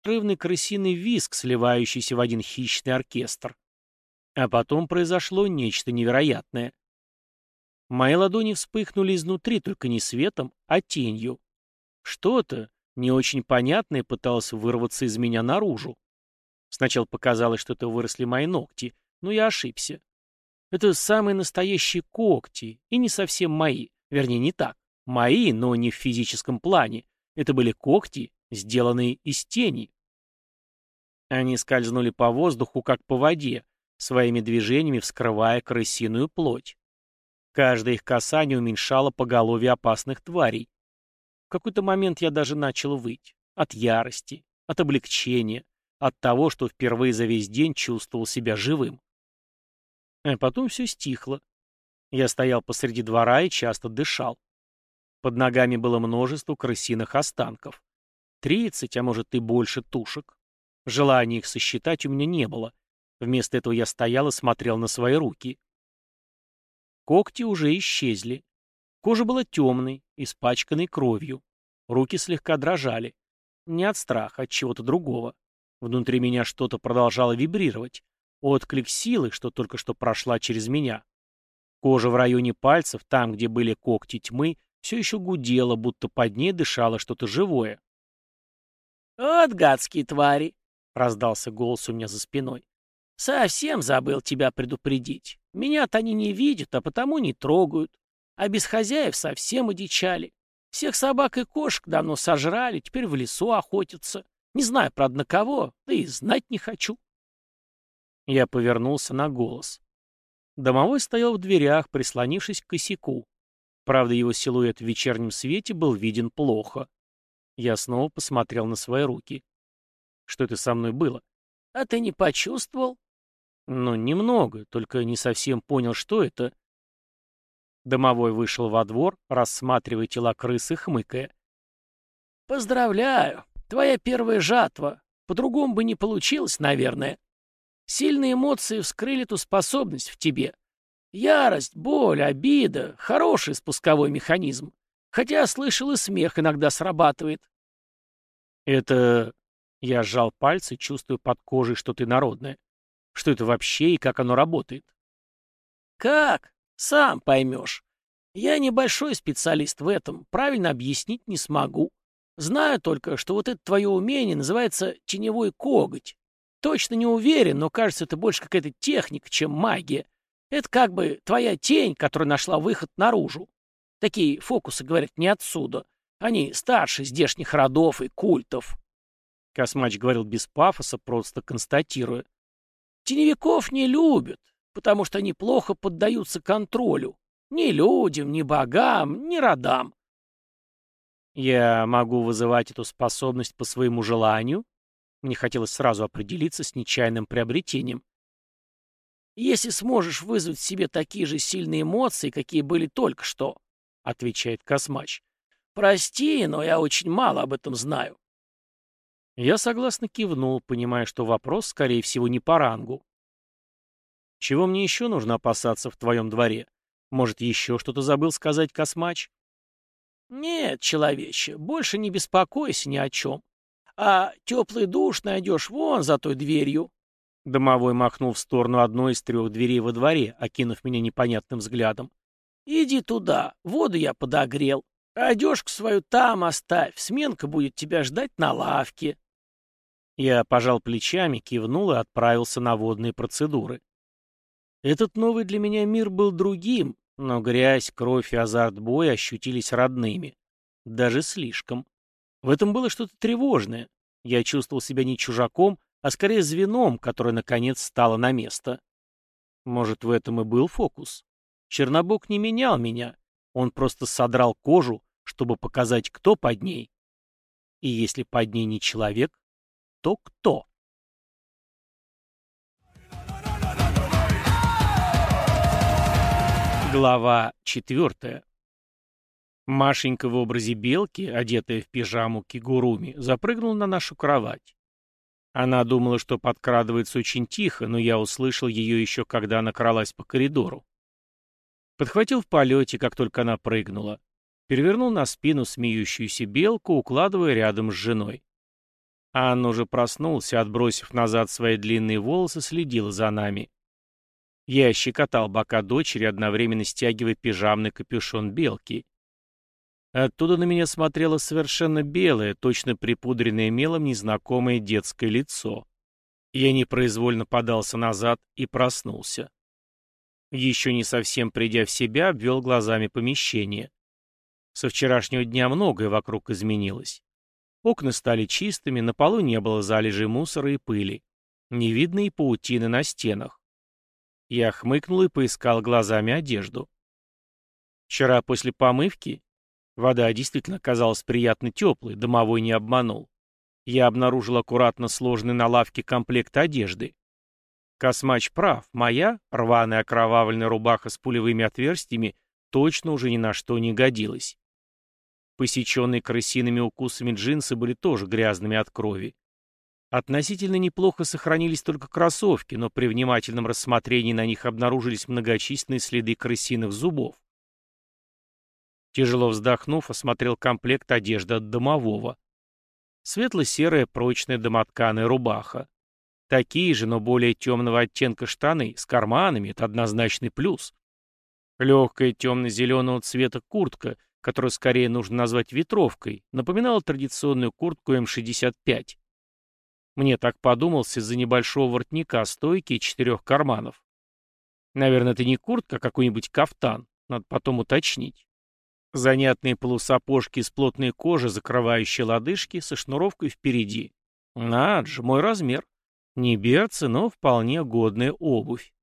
непрерывный крысиный визг, сливающийся в один хищный оркестр. А потом произошло нечто невероятное. Мои ладони вспыхнули изнутри, только не светом, а тенью. Что-то, не очень понятное, пыталось вырваться из меня наружу. Сначала показалось, что это выросли мои ногти, но я ошибся. Это самые настоящие когти, и не совсем мои. Вернее, не так. Мои, но не в физическом плане. Это были когти, сделанные из тени. Они скользнули по воздуху, как по воде, своими движениями вскрывая крысиную плоть. Каждое их касание уменьшало поголовье опасных тварей. В какой-то момент я даже начал выть. От ярости, от облегчения, от того, что впервые за весь день чувствовал себя живым. А потом все стихло. Я стоял посреди двора и часто дышал. Под ногами было множество крысиных останков. 30, а может и больше тушек. Желания их сосчитать у меня не было. Вместо этого я стоял и смотрел на свои руки. Когти уже исчезли. Кожа была темной, испачканной кровью. Руки слегка дрожали. Не от страха, от чего-то другого. Внутри меня что-то продолжало вибрировать. Отклик силы, что только что прошла через меня. Кожа в районе пальцев, там, где были когти тьмы, все еще гудела, будто под ней дышало что-то живое. «Вот гадские твари!» — раздался голос у меня за спиной. «Совсем забыл тебя предупредить. Меня-то они не видят, а потому не трогают. А без хозяев совсем одичали. Всех собак и кошек давно сожрали, теперь в лесу охотятся. Не знаю, правда, на кого, да и знать не хочу». Я повернулся на голос. Домовой стоял в дверях, прислонившись к косяку. Правда, его силуэт в вечернем свете был виден плохо. Я снова посмотрел на свои руки. Что это со мной было? А ты не почувствовал? Ну, немного, только не совсем понял, что это. Домовой вышел во двор, рассматривая тела крысы, хмыкая. «Поздравляю! Твоя первая жатва. По-другому бы не получилось, наверное. Сильные эмоции вскрыли ту способность в тебе. Ярость, боль, обида — хороший спусковой механизм. Хотя, слышал, и смех иногда срабатывает». «Это...» — я сжал пальцы, чувствуя под кожей что-то инородное. «Что это вообще и как оно работает?» «Как? Сам поймешь. Я небольшой специалист в этом, правильно объяснить не смогу. Знаю только, что вот это твое умение называется теневой коготь. Точно не уверен, но кажется, это больше какая-то техника, чем магия. Это как бы твоя тень, которая нашла выход наружу. Такие фокусы, говорят, не отсюда. Они старше здешних родов и культов». Космач говорил без пафоса, просто констатируя. «Теневиков не любят, потому что они плохо поддаются контролю. Ни людям, ни богам, ни родам». «Я могу вызывать эту способность по своему желанию?» Мне хотелось сразу определиться с нечаянным приобретением. «Если сможешь вызвать в себе такие же сильные эмоции, какие были только что», — отвечает Космач. «Прости, но я очень мало об этом знаю». Я согласно кивнул, понимая, что вопрос, скорее всего, не по рангу. «Чего мне еще нужно опасаться в твоем дворе? Может, еще что-то забыл сказать Космач?» «Нет, человече, больше не беспокойся ни о чем. А теплый душ найдешь вон за той дверью». Домовой махнул в сторону одной из 3 дверей во дворе, окинув меня непонятным взглядом. «Иди туда, воду я подогрел. Одежку свою там оставь, сменка будет тебя ждать на лавке». Я пожал плечами, кивнул и отправился на водные процедуры. Этот новый для меня мир был другим, но грязь, кровь и азарт боя ощутились родными. Даже слишком. В этом было что-то тревожное. Я чувствовал себя не чужаком, а скорее звеном, которое, наконец, стало на место. Может, в этом и был фокус? Чернобог не менял меня. Он просто содрал кожу, чтобы показать, кто под ней. И если под ней не человек, то кто? Глава 4. Машенька в образе белки, одетая в пижаму кигуруми, запрыгнула на нашу кровать. Она думала, что подкрадывается очень тихо, но я услышал ее еще, когда она кралась по коридору. Подхватил в полете, как только она прыгнула. Перевернул на спину смеющуюся белку, укладывая рядом с женой. Анна уже проснулся, отбросив назад свои длинные волосы, следила за нами. Я щекотал бока дочери, одновременно стягивая пижамный капюшон белки. Оттуда на меня смотрело совершенно белое, точно припудренное мелом незнакомое детское лицо. Я непроизвольно подался назад и проснулся. Еще не совсем придя в себя, обвел глазами помещение. Со вчерашнего дня многое вокруг изменилось. Окна стали чистыми, на полу не было залежей мусора и пыли. Не видно и паутины на стенах. Я хмыкнул и поискал глазами одежду. Вчера после помывки вода действительно казалась приятно теплой, домовой не обманул. Я обнаружил аккуратно сложенный на лавке комплект одежды. Космач прав, моя, рваная окровавленная рубаха с пулевыми отверстиями, точно уже ни на что не годилась. Посеченные крысиными укусами джинсы были тоже грязными от крови. Относительно неплохо сохранились только кроссовки, но при внимательном рассмотрении на них обнаружились многочисленные следы крысиных зубов. Тяжело вздохнув, осмотрел комплект одежды от домового. Светло-серая прочная домотканая рубаха. Такие же, но более темного оттенка штаны, с карманами, это однозначный плюс. Легкая темно-зеленого цвета куртка, которую скорее нужно назвать ветровкой, напоминала традиционную куртку М-65. Мне так подумалось из-за небольшого воротника, стойки и 4 карманов. Наверное, это не куртка, а какой-нибудь кафтан, надо потом уточнить. Занятные полусапожки из плотной кожи, закрывающие лодыжки, со шнуровкой впереди. Надо же, мой размер. Не берцы, но вполне годная обувь.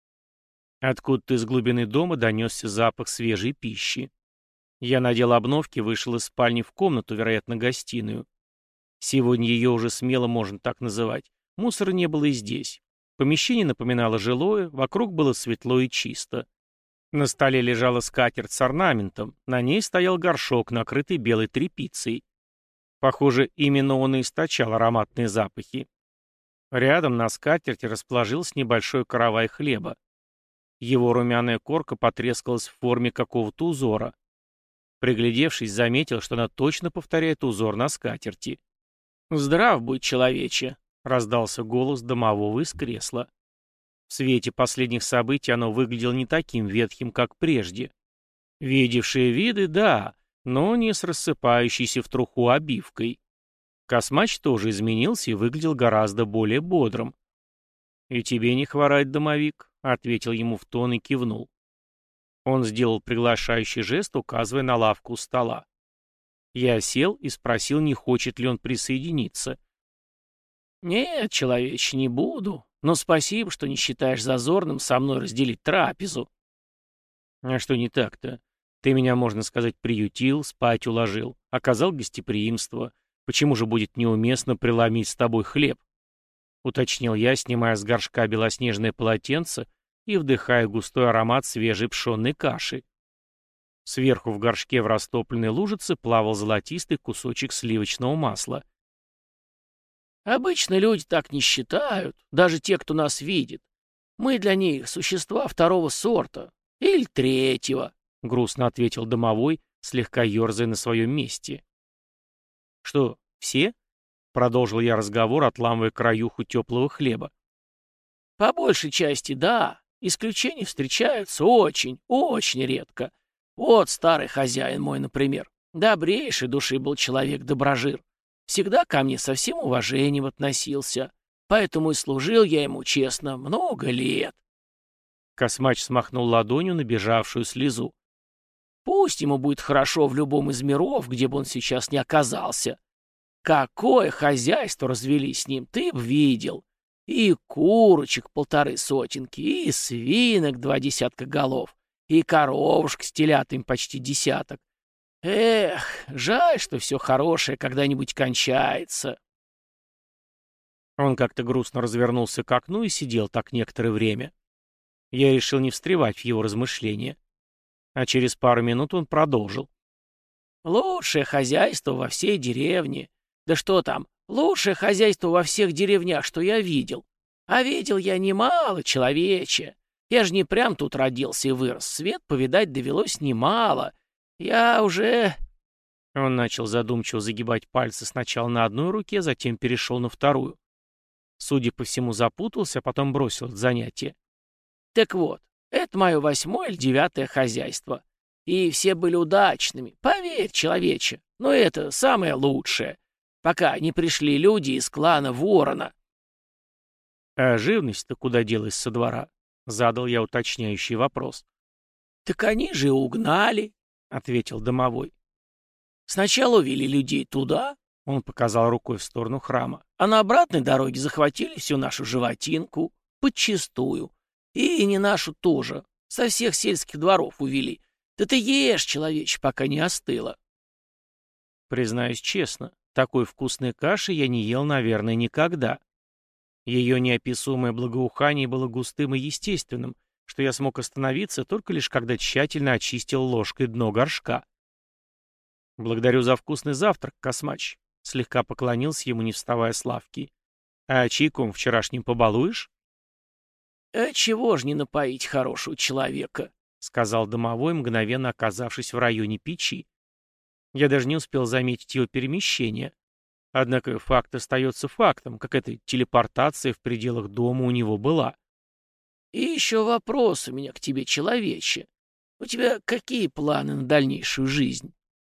Откуда-то из глубины дома донесся запах свежей пищи. Я надел обновки и вышел из спальни в комнату, вероятно, гостиную. Сегодня ее уже смело можно так называть. Мусора не было и здесь. Помещение напоминало жилое, вокруг было светло и чисто. На столе лежала скатерть с орнаментом, на ней стоял горшок, накрытый белой тряпицей. Похоже, именно он и источал ароматные запахи. Рядом на скатерти расположился небольшой каравай хлеба. Его румяная корка потрескалась в форме какого-то узора. Приглядевшись, заметил, что она точно повторяет узор на скатерти. «Здрав будь, человече!» — раздался голос домового из кресла. В свете последних событий оно выглядело не таким ветхим, как прежде. Видевшие виды, да, но не с рассыпающейся в труху обивкой. Космач тоже изменился и выглядел гораздо более бодрым. «И тебе не хворать, домовик», — ответил ему в тон и кивнул. Он сделал приглашающий жест, указывая на лавку у стола. Я сел и спросил, не хочет ли он присоединиться. «Нет, человече, не буду, но спасибо, что не считаешь зазорным со мной разделить трапезу». «А что не так-то? Ты меня, можно сказать, приютил, спать уложил, оказал гостеприимство. Почему же будет неуместно преломить с тобой хлеб?» — уточнил я, снимая с горшка белоснежное полотенце и вдыхая густой аромат свежей пшенной каши. Сверху в горшке в растопленной лужице плавал золотистый кусочек сливочного масла. «Обычно люди так не считают, даже те, кто нас видит. Мы для них существа второго сорта. Или третьего», — грустно ответил домовой, слегка ерзая на своем месте. «Что, все?» — продолжил я разговор, отламывая краюху теплого хлеба. «По большей части, да. Исключения встречаются очень, очень редко. Вот старый хозяин мой, например. Добрейшей души был человек-доброжир. Всегда ко мне со всем уважением относился. Поэтому и служил я ему, честно, много лет». Космач смахнул ладонью набежавшую слезу. «Пусть ему будет хорошо в любом из миров, где бы он сейчас ни оказался. Какое хозяйство развели с ним, ты б видел. И курочек 1,5 сотенки, и свинок 20 голов, и коровушек с телятами почти 10. Эх, жаль, что все хорошее когда-нибудь кончается». Он как-то грустно развернулся к окну и сидел так некоторое время. Я решил не встревать в его размышления. А через пару минут он продолжил. «Лучшее хозяйство во всей деревне. Да что там, лучшее хозяйство во всех деревнях, что я видел. А видел я немало, человече. Я же не прям тут родился и вырос. Свет повидать довелось немало. Я уже...» Он начал задумчиво загибать пальцы сначала на одной руке, затем перешел на вторую. Судя по всему, запутался, а потом бросил это занятие. Так вот, это мое 8-е или 9-е хозяйство. И все были удачными, поверь, человече. Но это самое лучшее. Пока не пришли люди из клана Ворона. А живность-то куда делась со двора? Задал я уточняющий вопрос. Так они же и угнали, ответил домовой. Сначала увели людей туда, он показал рукой в сторону храма, а на обратной дороге захватили всю нашу животинку, подчистую. И не нашу тоже, со всех сельских дворов увели. Да ты ешь, человече, пока не остыло. Признаюсь честно, такой вкусной каши я не ел, наверное, никогда. Ее неописуемое благоухание было густым и естественным, что я смог остановиться только лишь когда тщательно очистил ложкой дно горшка. «Благодарю за вкусный завтрак, Космач», — слегка поклонился ему, не вставая с лавки. «А чайком вчерашним побалуешь?» «А чего ж не напоить хорошего человека?» — сказал домовой, мгновенно оказавшись в районе печи. Я даже не успел заметить его перемещение. Однако факт остается фактом, какая-то телепортация в пределах дома у него была. «И еще вопрос у меня к тебе, человече. У тебя какие планы на дальнейшую жизнь?»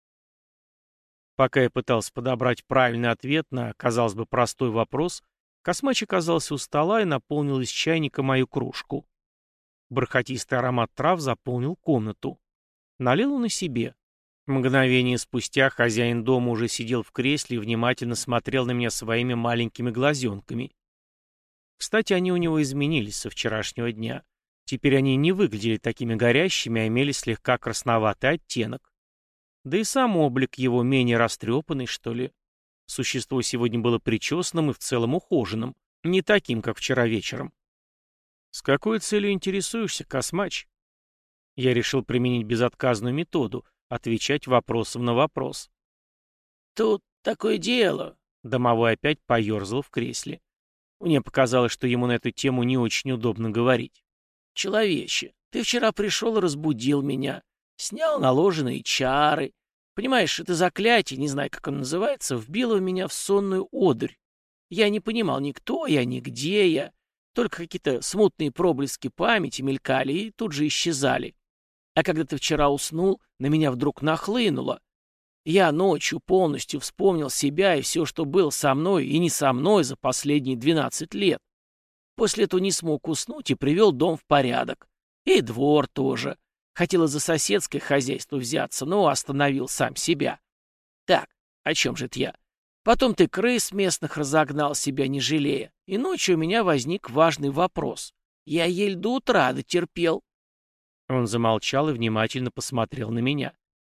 Пока я пытался подобрать правильный ответ на, казалось бы, простой вопрос, Космач оказался у стола и наполнил из чайника мою кружку. Бархатистый аромат трав заполнил комнату. Налил он и себе. Мгновение спустя хозяин дома уже сидел в кресле и внимательно смотрел на меня своими маленькими глазенками. Кстати, они у него изменились со вчерашнего дня. Теперь они не выглядели такими горящими, а имели слегка красноватый оттенок. Да и сам облик его менее растрепанный, что ли. Существо сегодня было причесанным и в целом ухоженным, не таким, как вчера вечером. «С какой целью интересуешься, Космач?» Я решил применить безотказную методу — отвечать вопросом на вопрос. «Тут такое дело», — домовой опять поерзал в кресле. Мне показалось, что ему на эту тему не очень удобно говорить. «Человече, ты вчера пришел и разбудил меня, снял наложенные чары. Понимаешь, это заклятие, не знаю, как оно называется, вбило меня в сонную одурь. Я не понимал ни кто я, ни где я, только какие-то смутные проблески памяти мелькали и тут же исчезали. А когда ты вчера уснул, на меня вдруг нахлынуло. Я ночью полностью вспомнил себя и все, что было со мной и не со мной за последние 12 лет. После этого не смог уснуть и привел дом в порядок. И двор тоже. Хотел за соседское хозяйство взяться, но остановил сам себя. Так, о чем же это я? Потом ты крыс местных разогнал, себя не жалея. И ночью у меня возник важный вопрос. Я еле до утра дотерпел. Он замолчал и внимательно посмотрел на меня.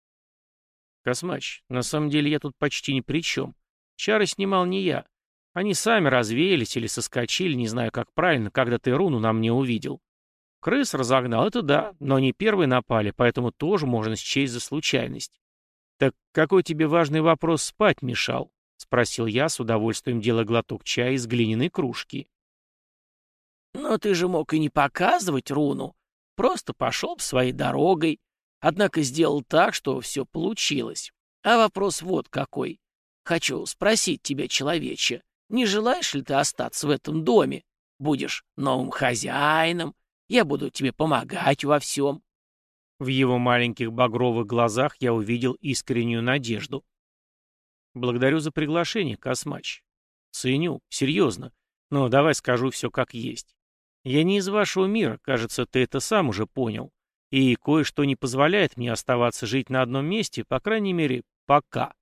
«Космач, на самом деле я тут почти ни при чем. Чары снимал не я. Они сами развеялись или соскочили, не знаю как правильно, когда ты руну на мне увидел. Крыс разогнал, это да, но они первые напали, поэтому тоже можно счесть за случайность. Так какой тебе важный вопрос спать мешал?» — спросил я, с удовольствием делая глоток чая из глиняной кружки. «Но ты же мог и не показывать руну. Просто пошел своей дорогой. Однако сделал так, что все получилось. А вопрос вот какой. Хочу спросить тебя, человече, не желаешь ли ты остаться в этом доме? Будешь новым хозяином, я буду тебе помогать во всем». В его маленьких багровых глазах я увидел искреннюю надежду. «Благодарю за приглашение, Космач. Ценю, серьезно. Но давай скажу все как есть. Я не из вашего мира, кажется, ты это сам уже понял. И кое-что не позволяет мне оставаться жить на одном месте, по крайней мере, пока».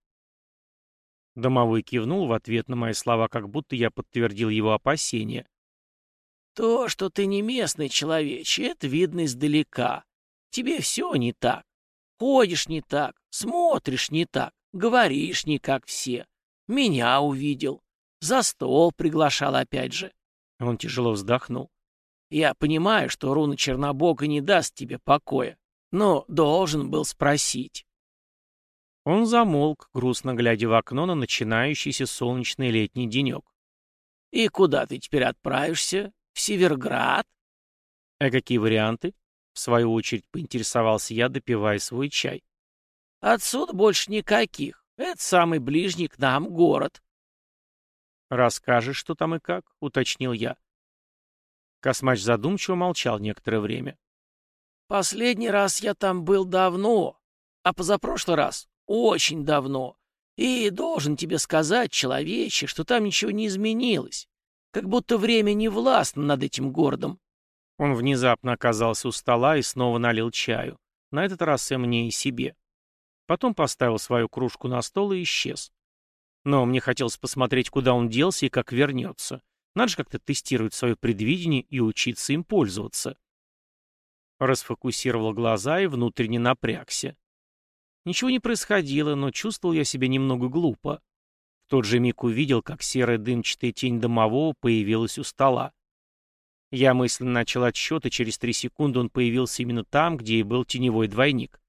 Домовой кивнул в ответ на мои слова, как будто я подтвердил его опасения. «То, что ты не местный человече, это видно издалека. Тебе все не так. Ходишь не так, смотришь не так, говоришь не как все. Меня увидел. За стол приглашал опять же». Он тяжело вздохнул. «Я понимаю, что руна Чернобога не даст тебе покоя, но должен был спросить». Он замолк, грустно глядя в окно на начинающийся солнечный летний денек. «И куда ты теперь отправишься? В Северград?» «А какие варианты?» — в свою очередь поинтересовался я, допивая свой чай. Отсюда больше никаких. Это самый ближний к нам город. «Расскажешь, что там и как?» — уточнил я. Космач задумчиво молчал некоторое время. Последний раз я там был давно, а позапрошлый раз очень давно. И должен тебе сказать, человече, что там ничего не изменилось. Как будто время не властно над этим городом. Он внезапно оказался у стола и снова налил чаю. На этот раз и мне, и себе. Потом поставил свою кружку на стол и исчез. Но мне хотелось посмотреть, куда он делся и как вернется. Надо же как-то тестировать свое предвидение и учиться им пользоваться. Расфокусировал глаза и внутренне напрягся. Ничего не происходило, но чувствовал я себя немного глупо. В тот же миг увидел, как серая дымчатая тень домового появилась у стола. Я мысленно начал отсчет, и через 3 секунды он появился именно там, где и был теневой двойник.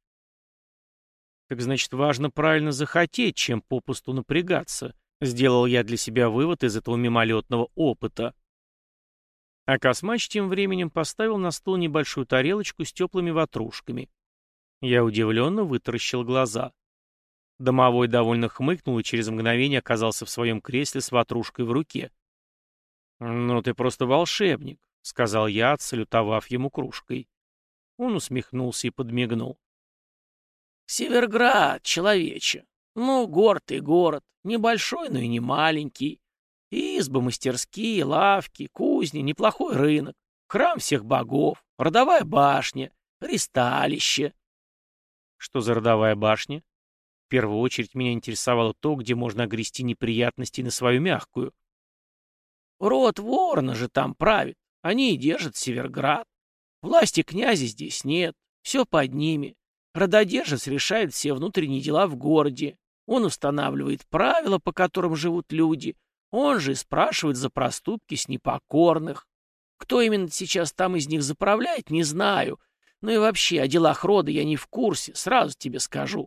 Так значит, важно правильно захотеть, чем попусту напрягаться. Сделал я для себя вывод из этого мимолетного опыта. А Космач тем временем поставил на стол небольшую тарелочку с теплыми ватрушками. Я удивленно вытаращил глаза. Домовой довольно хмыкнул и через мгновение оказался в своем кресле с ватрушкой в руке. «Ну ты просто волшебник», — сказал я, отсалютовав ему кружкой. Он усмехнулся и подмигнул. Северград, человече. Ну, город и город. Небольшой, но и не маленький. Избы, мастерские, лавки, кузни, неплохой рынок. Храм всех богов, родовая башня, ристалище. Что за родовая башня? В первую очередь меня интересовало то, где можно огрести неприятности на свою мягкую. Род Ворона же там правит. Они и держат Северград. Власти князя здесь нет. Все под ними. Рододержец решает все внутренние дела в городе. Он устанавливает правила, по которым живут люди. Он же и спрашивает за проступки с непокорных. Кто именно сейчас там из них заправляет, не знаю. Ну и вообще, о делах рода я не в курсе, сразу тебе скажу.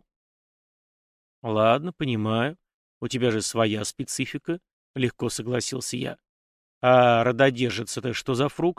Ладно, понимаю. У тебя же своя специфика, легко согласился я. А рододержец — это что за фрукт?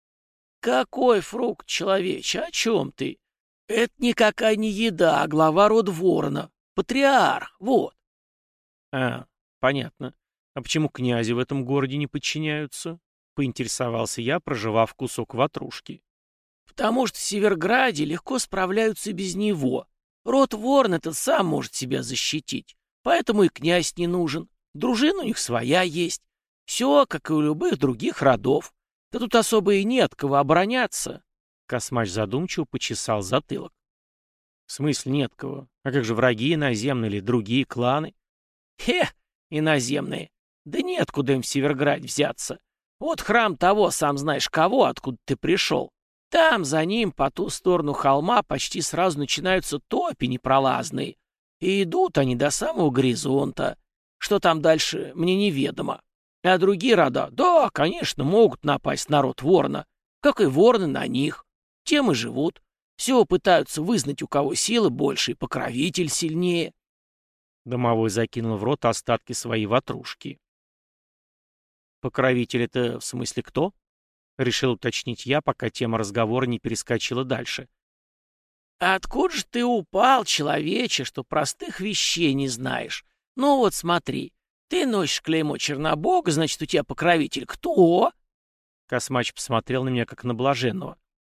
Какой фрукт, человече, о чем ты? Это никакая не еда, а глава рода Ворона. Патриарх, вот. А, понятно. А почему князи в этом городе не подчиняются? Поинтересовался я, прожевав кусок ватрушки. Потому что в Северграде легко справляются без него. Род Ворон этот сам может себя защитить. Поэтому и князь не нужен. Дружина у них своя есть. Все, как и у любых других родов. Да тут особо и нет кого обороняться. Космач задумчиво почесал затылок. В смысле нет кого? А как же враги иноземные или другие кланы? Хе, иноземные. Да нет, куда им в Северграде взяться. Вот храм того, сам знаешь кого, откуда ты пришел. Там, за ним, по ту сторону холма, почти сразу начинаются топи непролазные. И идут они до самого горизонта. Что там дальше, мне неведомо. А другие рода, да, конечно, могут напасть на род Ворона, как и вороны на них. Тем и живут. Все пытаются вызнать, у кого силы больше и покровитель сильнее. Домовой закинул в рот остатки своей ватрушки. Покровитель — это в смысле кто? Решил уточнить я, пока тема разговора не перескочила дальше. Откуда же ты упал, человече, что простых вещей не знаешь? Ну вот смотри, ты носишь клеймо Чернобога, значит, у тебя покровитель кто? Космач посмотрел на меня, как на блаженного.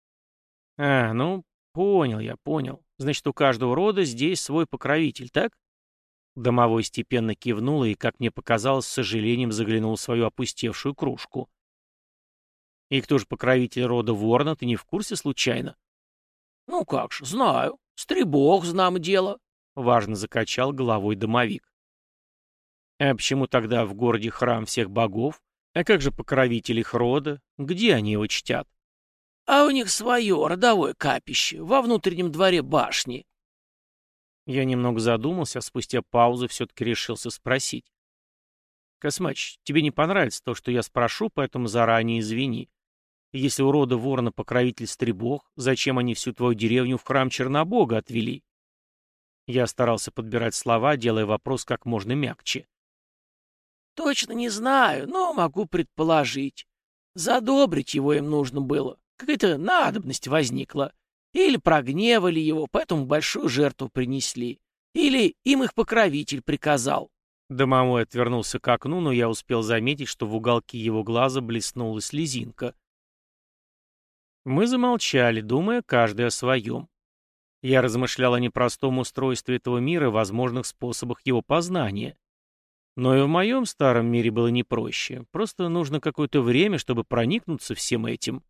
А, ну, понял я, понял. Значит, у каждого рода здесь свой покровитель, так? Домовой степенно кивнул и, как мне показалось, с сожалением заглянул в свою опустевшую кружку. И кто же покровитель рода Ворона, ты не в курсе случайно? Ну как же, знаю. Стребог, знамо дело. Важно закачал головой домовик. А почему тогда в городе храм всех богов? А как же покровитель их рода? Где они его чтят? А у них свое родовое капище во внутреннем дворе башни. Я немного задумался, а спустя паузу все-таки решился спросить. Космач, тебе не понравится то, что я спрошу, поэтому заранее извини. Если у рода Ворона покровитель Стребог, зачем они всю твою деревню в храм Чернобога отвели? Я старался подбирать слова, делая вопрос как можно мягче. Точно не знаю, но могу предположить. Задобрить его им нужно было. Какая-то надобность возникла. Или прогневали его, поэтому большую жертву принесли. Или им их покровитель приказал. Домовой отвернулся к окну, но я успел заметить, что в уголке его глаза блеснула слезинка. Мы замолчали, думая каждый о своем. Я размышлял о непростом устройстве этого мира и возможных способах его познания. Но и в моем старом мире было не проще. Просто нужно какое-то время, чтобы проникнуться всем этим.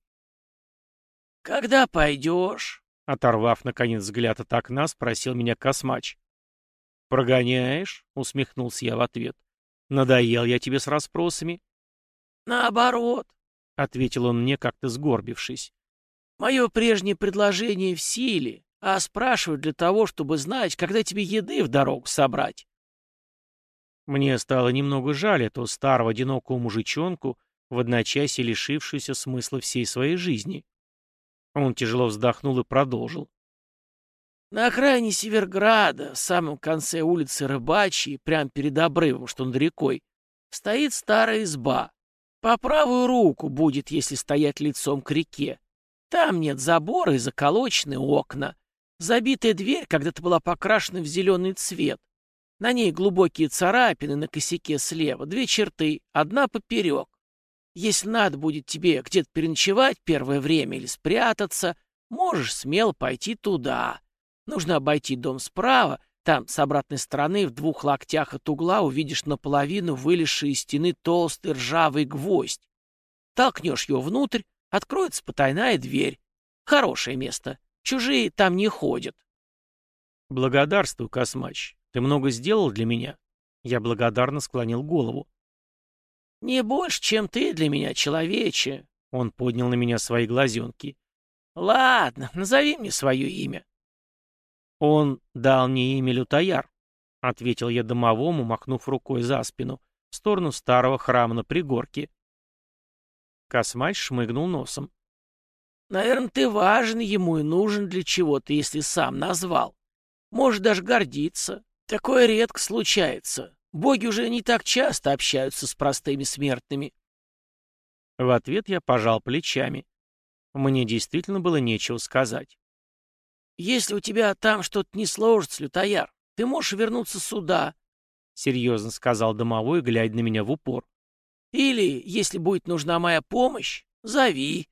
«Когда пойдешь?» Оторвав, наконец, взгляд от окна, спросил меня Космач. «Прогоняешь?» — усмехнулся я в ответ. «Надоел я тебе с расспросами?» «Наоборот», — ответил он мне, как-то сгорбившись. «Мое прежнее предложение в силе, а спрашивают для того, чтобы знать, когда тебе еды в дорогу собрать». Мне стало немного жаль этого старого одинокого мужичонку, в одночасье лишившуюся смысла всей своей жизни. Он тяжело вздохнул и продолжил. «На окраине Северграда, в самом конце улицы Рыбачьей, прямо перед обрывом, что над рекой, стоит старая изба. По правую руку будет, если стоять лицом к реке. Там нет забора и заколочены окна. Забитая дверь когда-то была покрашена в зеленый цвет. На ней глубокие царапины на косяке слева, 2 черты, одна поперек. Если надо будет тебе где-то переночевать первое время или спрятаться, можешь смело пойти туда. Нужно обойти дом справа, там с обратной стороны в 2 локтях от угла увидишь наполовину вылезший из стены толстый ржавый гвоздь. Толкнешь его внутрь, откроется потайная дверь. Хорошее место. Чужие там не ходят». «Благодарствую, Космач. Ты много сделал для меня?» Я благодарно склонил голову. «Не больше, чем ты для меня, человече». Он поднял на меня свои глазенки. «Ладно, назови мне свое имя». «Он дал мне имя Лютояр», — ответил я домовому, махнув рукой за спину, в сторону старого храма на пригорке. Космач шмыгнул носом. «Наверное, ты важен ему и нужен для чего-то, если сам назвал. Можешь даже гордиться. Такое редко случается. Боги уже не так часто общаются с простыми смертными». В ответ я пожал плечами. Мне действительно было нечего сказать. «Если у тебя там что-то не сложится, Лютояр, ты можешь вернуться сюда», — серьезно сказал домовой, глядя на меня в упор. «Или, если будет нужна моя помощь, зови».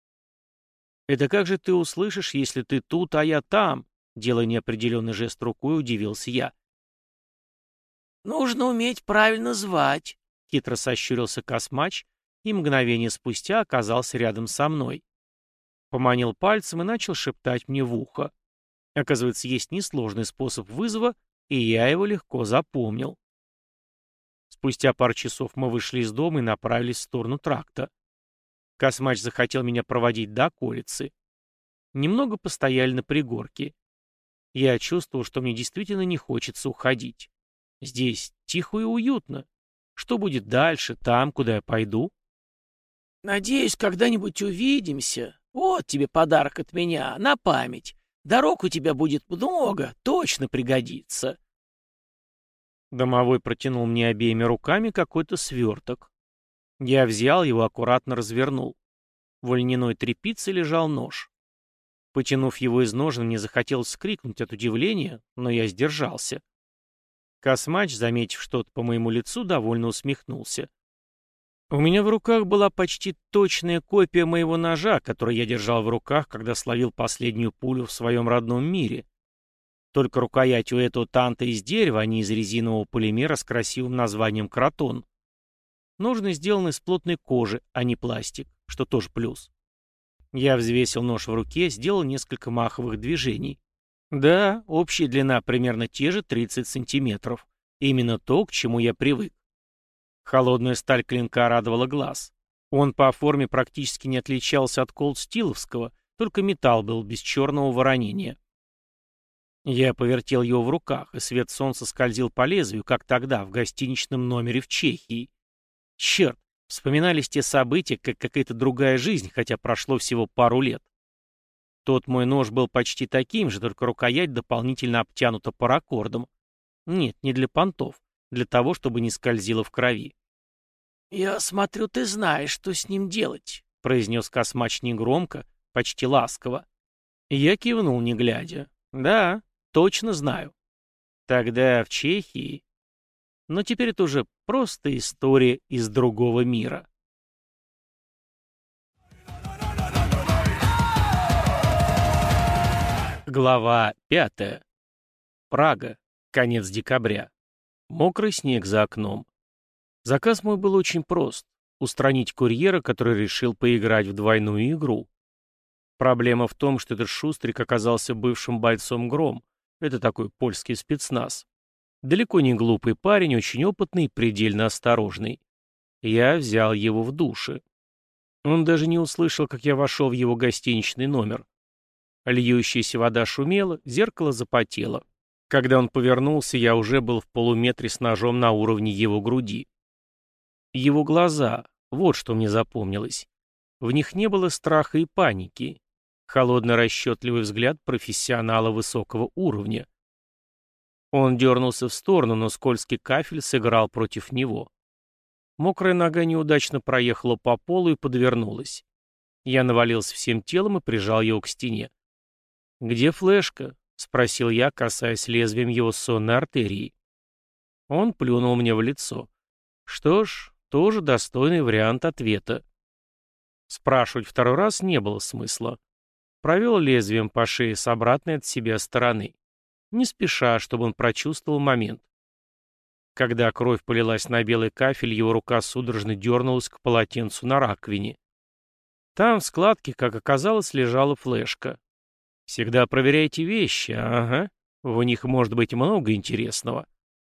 «Это как же ты услышишь, если ты тут, а я там?» Делая неопределенный жест рукой, удивился я. «Нужно уметь правильно звать», — хитро сощурился Космач и мгновение спустя оказался рядом со мной. Поманил пальцем и начал шептать мне в ухо. Оказывается, есть несложный способ вызова, и я его легко запомнил. Спустя пару часов мы вышли из дома и направились в сторону тракта. Космач захотел меня проводить до околицы. Немного постояли на пригорке. Я чувствовал, что мне действительно не хочется уходить. Здесь тихо и уютно. Что будет дальше, там, куда я пойду? «Надеюсь, когда-нибудь увидимся. Вот тебе подарок от меня, на память. Дорог у тебя будет много, точно пригодится». Домовой протянул мне обеими руками какой-то сверток. Я взял его, аккуратно развернул. В льняной тряпице лежал нож. Потянув его из ножен, мне захотелось вскрикнуть от удивления, но я сдержался. Космач, заметив что-то по моему лицу, довольно усмехнулся. У меня в руках была почти точная копия моего ножа, который я держал в руках, когда словил последнюю пулю в своем родном мире. Только рукоять у этого танта из дерева, а не из резинового полимера с красивым названием «Кротон». Ножны сделаны из плотной кожи, а не пластик, что тоже плюс. Я взвесил нож в руке, сделал несколько маховых движений. Да, общая длина примерно те же 30 сантиметров. Именно то, к чему я привык. Холодная сталь клинка радовала глаз. Он по форме практически не отличался от колд-стиловского, только металл был без черного воронения. Я повертел его в руках, и свет солнца скользил по лезвию, как тогда, в гостиничном номере в Чехии. Черт, вспоминались те события, как какая-то другая жизнь, хотя прошло всего пару лет. Тот мой нож был почти таким же, только рукоять дополнительно обтянута паракордом. Нет, не для понтов, для того, чтобы не скользило в крови. «Я смотрю, ты знаешь, что с ним делать», — произнес Космач негромко, почти ласково. Я кивнул, не глядя. Да, точно знаю. Тогда в Чехии. Но теперь это уже просто история из другого мира. Глава 5. Прага. Конец декабря. Мокрый снег за окном. Заказ мой был очень прост. Устранить курьера, который решил поиграть в двойную игру. Проблема в том, что этот шустрик оказался бывшим бойцом ГРОМ. Это такой польский спецназ. Далеко не глупый парень, очень опытный и предельно осторожный. Я взял его в душе. Он даже не услышал, как я вошел в его гостиничный номер. Льющаяся вода шумела, зеркало запотело. Когда он повернулся, я уже был в полуметре с ножом на уровне его груди. Его глаза, вот что мне запомнилось. В них не было страха и паники. Холодный расчетливый взгляд профессионала высокого уровня. Он дернулся в сторону, но скользкий кафель сыграл против него. Мокрая нога неудачно проехала по полу и подвернулась. Я навалился всем телом и прижал его к стене. «Где флешка?» — спросил я, касаясь лезвием его сонной артерии. Он плюнул мне в лицо. Что ж, тоже достойный вариант ответа. Спрашивать второй раз не было смысла. Провел лезвием по шее с обратной от себя стороны. Не спеша, чтобы он прочувствовал момент. Когда кровь полилась на белый кафель, его рука судорожно дернулась к полотенцу на раковине. Там в складке, как оказалось, лежала флешка. Всегда проверяйте вещи, ага. В них может быть много интересного.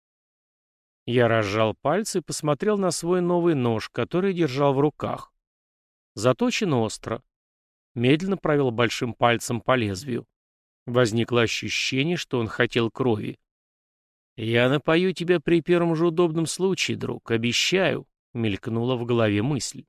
Я разжал пальцы и посмотрел на свой новый нож, который держал в руках. Заточен остро. Медленно провел большим пальцем по лезвию. Возникло ощущение, что он хотел крови. «Я напою тебя при первом же удобном случае, друг, обещаю», — мелькнула в голове мысль.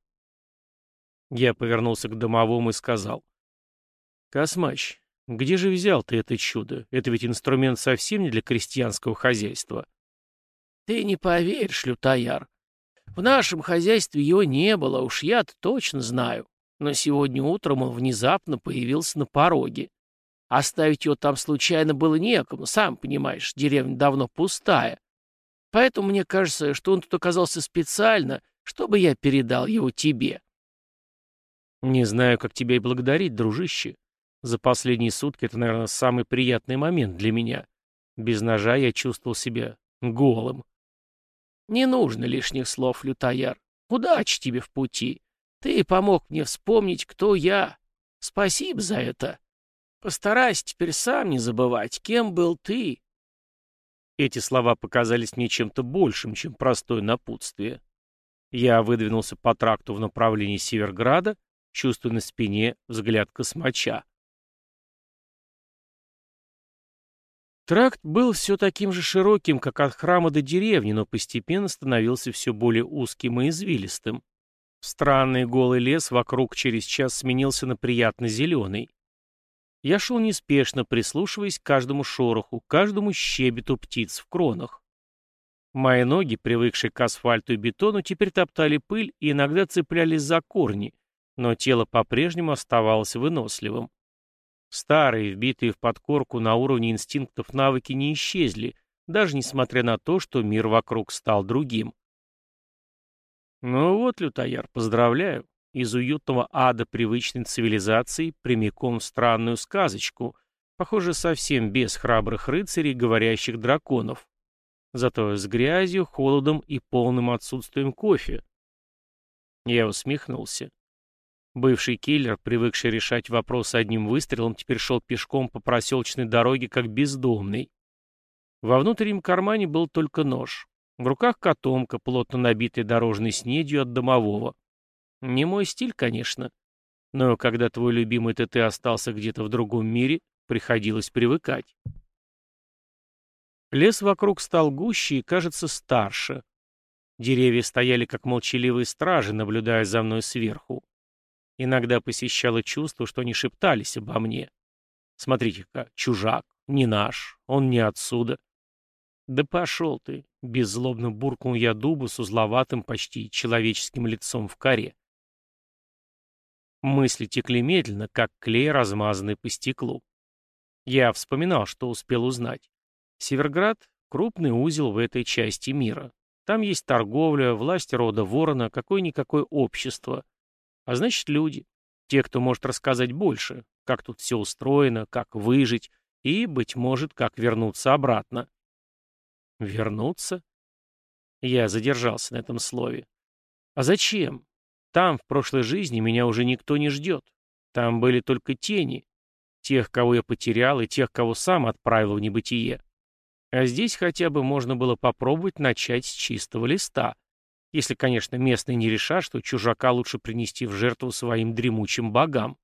Я повернулся к домовому и сказал: «Космач, где же взял ты это чудо? Это ведь инструмент совсем не для крестьянского хозяйства». Ты не поверишь, лютояр. В нашем хозяйстве его не было, уж я-то точно знаю. Но сегодня утром он внезапно появился на пороге. Оставить его там случайно было некому, сам понимаешь, деревня давно пустая. Поэтому мне кажется, что он тут оказался специально, чтобы я передал его тебе. «Не знаю, как тебя и благодарить, дружище. За последние сутки это, наверное, самый приятный момент для меня. Без ножа я чувствовал себя голым». Не нужно лишних слов, лютояр. Удачи тебе в пути. Ты помог мне вспомнить, кто я. Спасибо за это. Постарайся теперь сам не забывать, кем был ты. Эти слова показались мне чем-то большим, чем простое напутствие. Я выдвинулся по тракту в направлении Северграда, чувствуя на спине взгляд космача. Тракт был все таким же широким, как от храма до деревни, но постепенно становился все более узким и извилистым. Странный голый лес вокруг через час сменился на приятно зеленый. Я шел неспешно, прислушиваясь к каждому шороху, каждому щебету птиц в кронах. Мои ноги, привыкшие к асфальту и бетону, теперь топтали пыль и иногда цеплялись за корни, но тело по-прежнему оставалось выносливым. Старые, вбитые в подкорку на уровне инстинктов навыки не исчезли, даже несмотря на то, что мир вокруг стал другим. Ну вот, лютояр, поздравляю. Из уютного ада привычной цивилизации прямиком в странную сказочку, похоже, совсем без храбрых рыцарей, говорящих драконов. Зато с грязью, холодом и полным отсутствием кофе. Я усмехнулся. Бывший киллер, привыкший решать вопрос одним выстрелом, теперь шел пешком по проселочной дороге, как бездомный. Во внутреннем кармане был только нож. В руках котомка, плотно набитая дорожной снедью от домового. Не мой стиль, конечно. Но когда твой любимый ТТ остался где-то в другом мире, приходилось привыкать. Лес вокруг стал гуще и, кажется, старше. Деревья стояли как молчаливые стражи, наблюдая за мной сверху. Иногда посещало чувство, что они шептались обо мне. Смотрите-ка, чужак, не наш, он не отсюда. Да пошел ты, беззлобно буркнул я дубу с узловатым, почти человеческим лицом в коре. Мысли текли медленно, как клей, размазанный по стеклу. Я вспоминал, что успел узнать. Северград — крупный узел в этой части мира. Там есть торговля, власть рода Ворона, какое-никакое общество. А значит, люди. Те, кто может рассказать больше, как тут все устроено, как выжить и, быть может, как вернуться обратно. Вернуться? Я задержался на этом слове. А зачем? Там, в прошлой жизни, меня уже никто не ждет. Там были только тени. Тех, кого я потерял, и тех, кого сам отправил в небытие. А здесь хотя бы можно было попробовать начать с чистого листа. Если, конечно, местные не решат, что чужака лучше принести в жертву своим дремучим богам.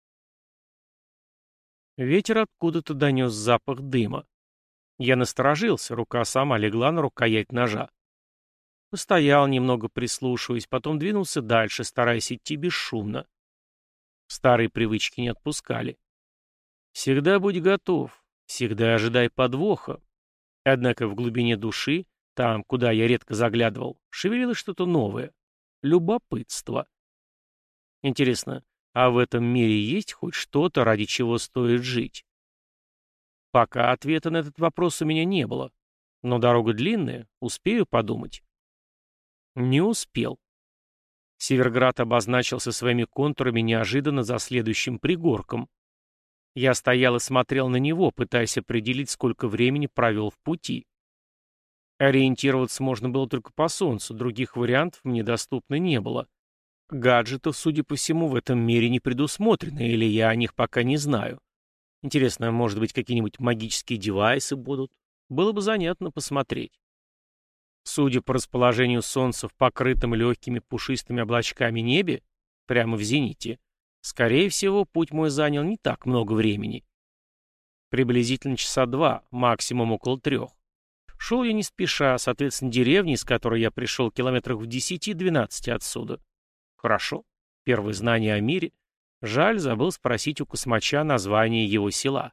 Ветер откуда-то донес запах дыма. Я насторожился, рука сама легла на рукоять ножа. Постоял немного, прислушиваясь, потом двинулся дальше, стараясь идти бесшумно. Старые привычки не отпускали. Всегда будь готов, всегда ожидай подвоха. Однако в глубине души, там, куда я редко заглядывал, шевелилось что-то новое. Любопытство. Интересно, а в этом мире есть хоть что-то, ради чего стоит жить? Пока ответа на этот вопрос у меня не было. Но дорога длинная, успею подумать. Не успел. Северград обозначился своими контурами неожиданно за следующим пригорком. Я стоял и смотрел на него, пытаясь определить, сколько времени провел в пути. Ориентироваться можно было только по солнцу, других вариантов мне доступно не было. Гаджетов, судя по всему, в этом мире не предусмотрено, или я о них пока не знаю. Интересно, может быть, какие-нибудь магические девайсы будут? Было бы занятно посмотреть. Судя по расположению солнца в покрытом легкими пушистыми облачками небе, прямо в зените, скорее всего, путь мой занял не так много времени. Приблизительно часа 2, максимум около 3. Шел я не спеша, соответственно, деревни, из которой я пришел, километрах в 10-12 отсюда. Хорошо. Первые знания о мире. Жаль, забыл спросить у космача название его села.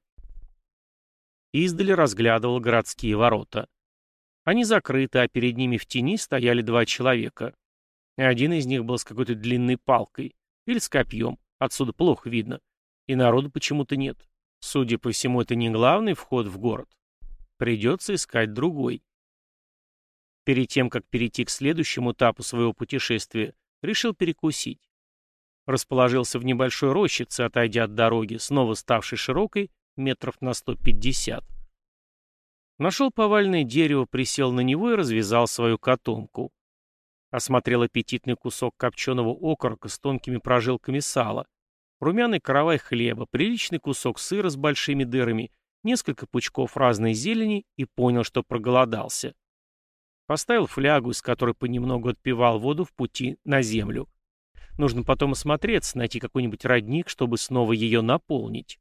Издали разглядывал городские ворота. Они закрыты, а перед ними в тени стояли 2 человека. Один из них был с какой-то длинной палкой. Или с копьем. Отсюда плохо видно. И народу почему-то нет. Судя по всему, это не главный вход в город. Придется искать другой. Перед тем, как перейти к следующему этапу своего путешествия, решил перекусить. Расположился в небольшой рощице, отойдя от дороги, снова ставшей широкой, метров на 150. Нашел поваленное дерево, присел на него и развязал свою котомку. Осмотрел аппетитный кусок копченого окорока с тонкими прожилками сала, румяный каравай хлеба, приличный кусок сыра с большими дырами, несколько пучков разной зелени и понял, что проголодался. Поставил флягу, из которой понемногу отпивал воду в пути на землю. Нужно потом осмотреться, найти какой-нибудь родник, чтобы снова ее наполнить.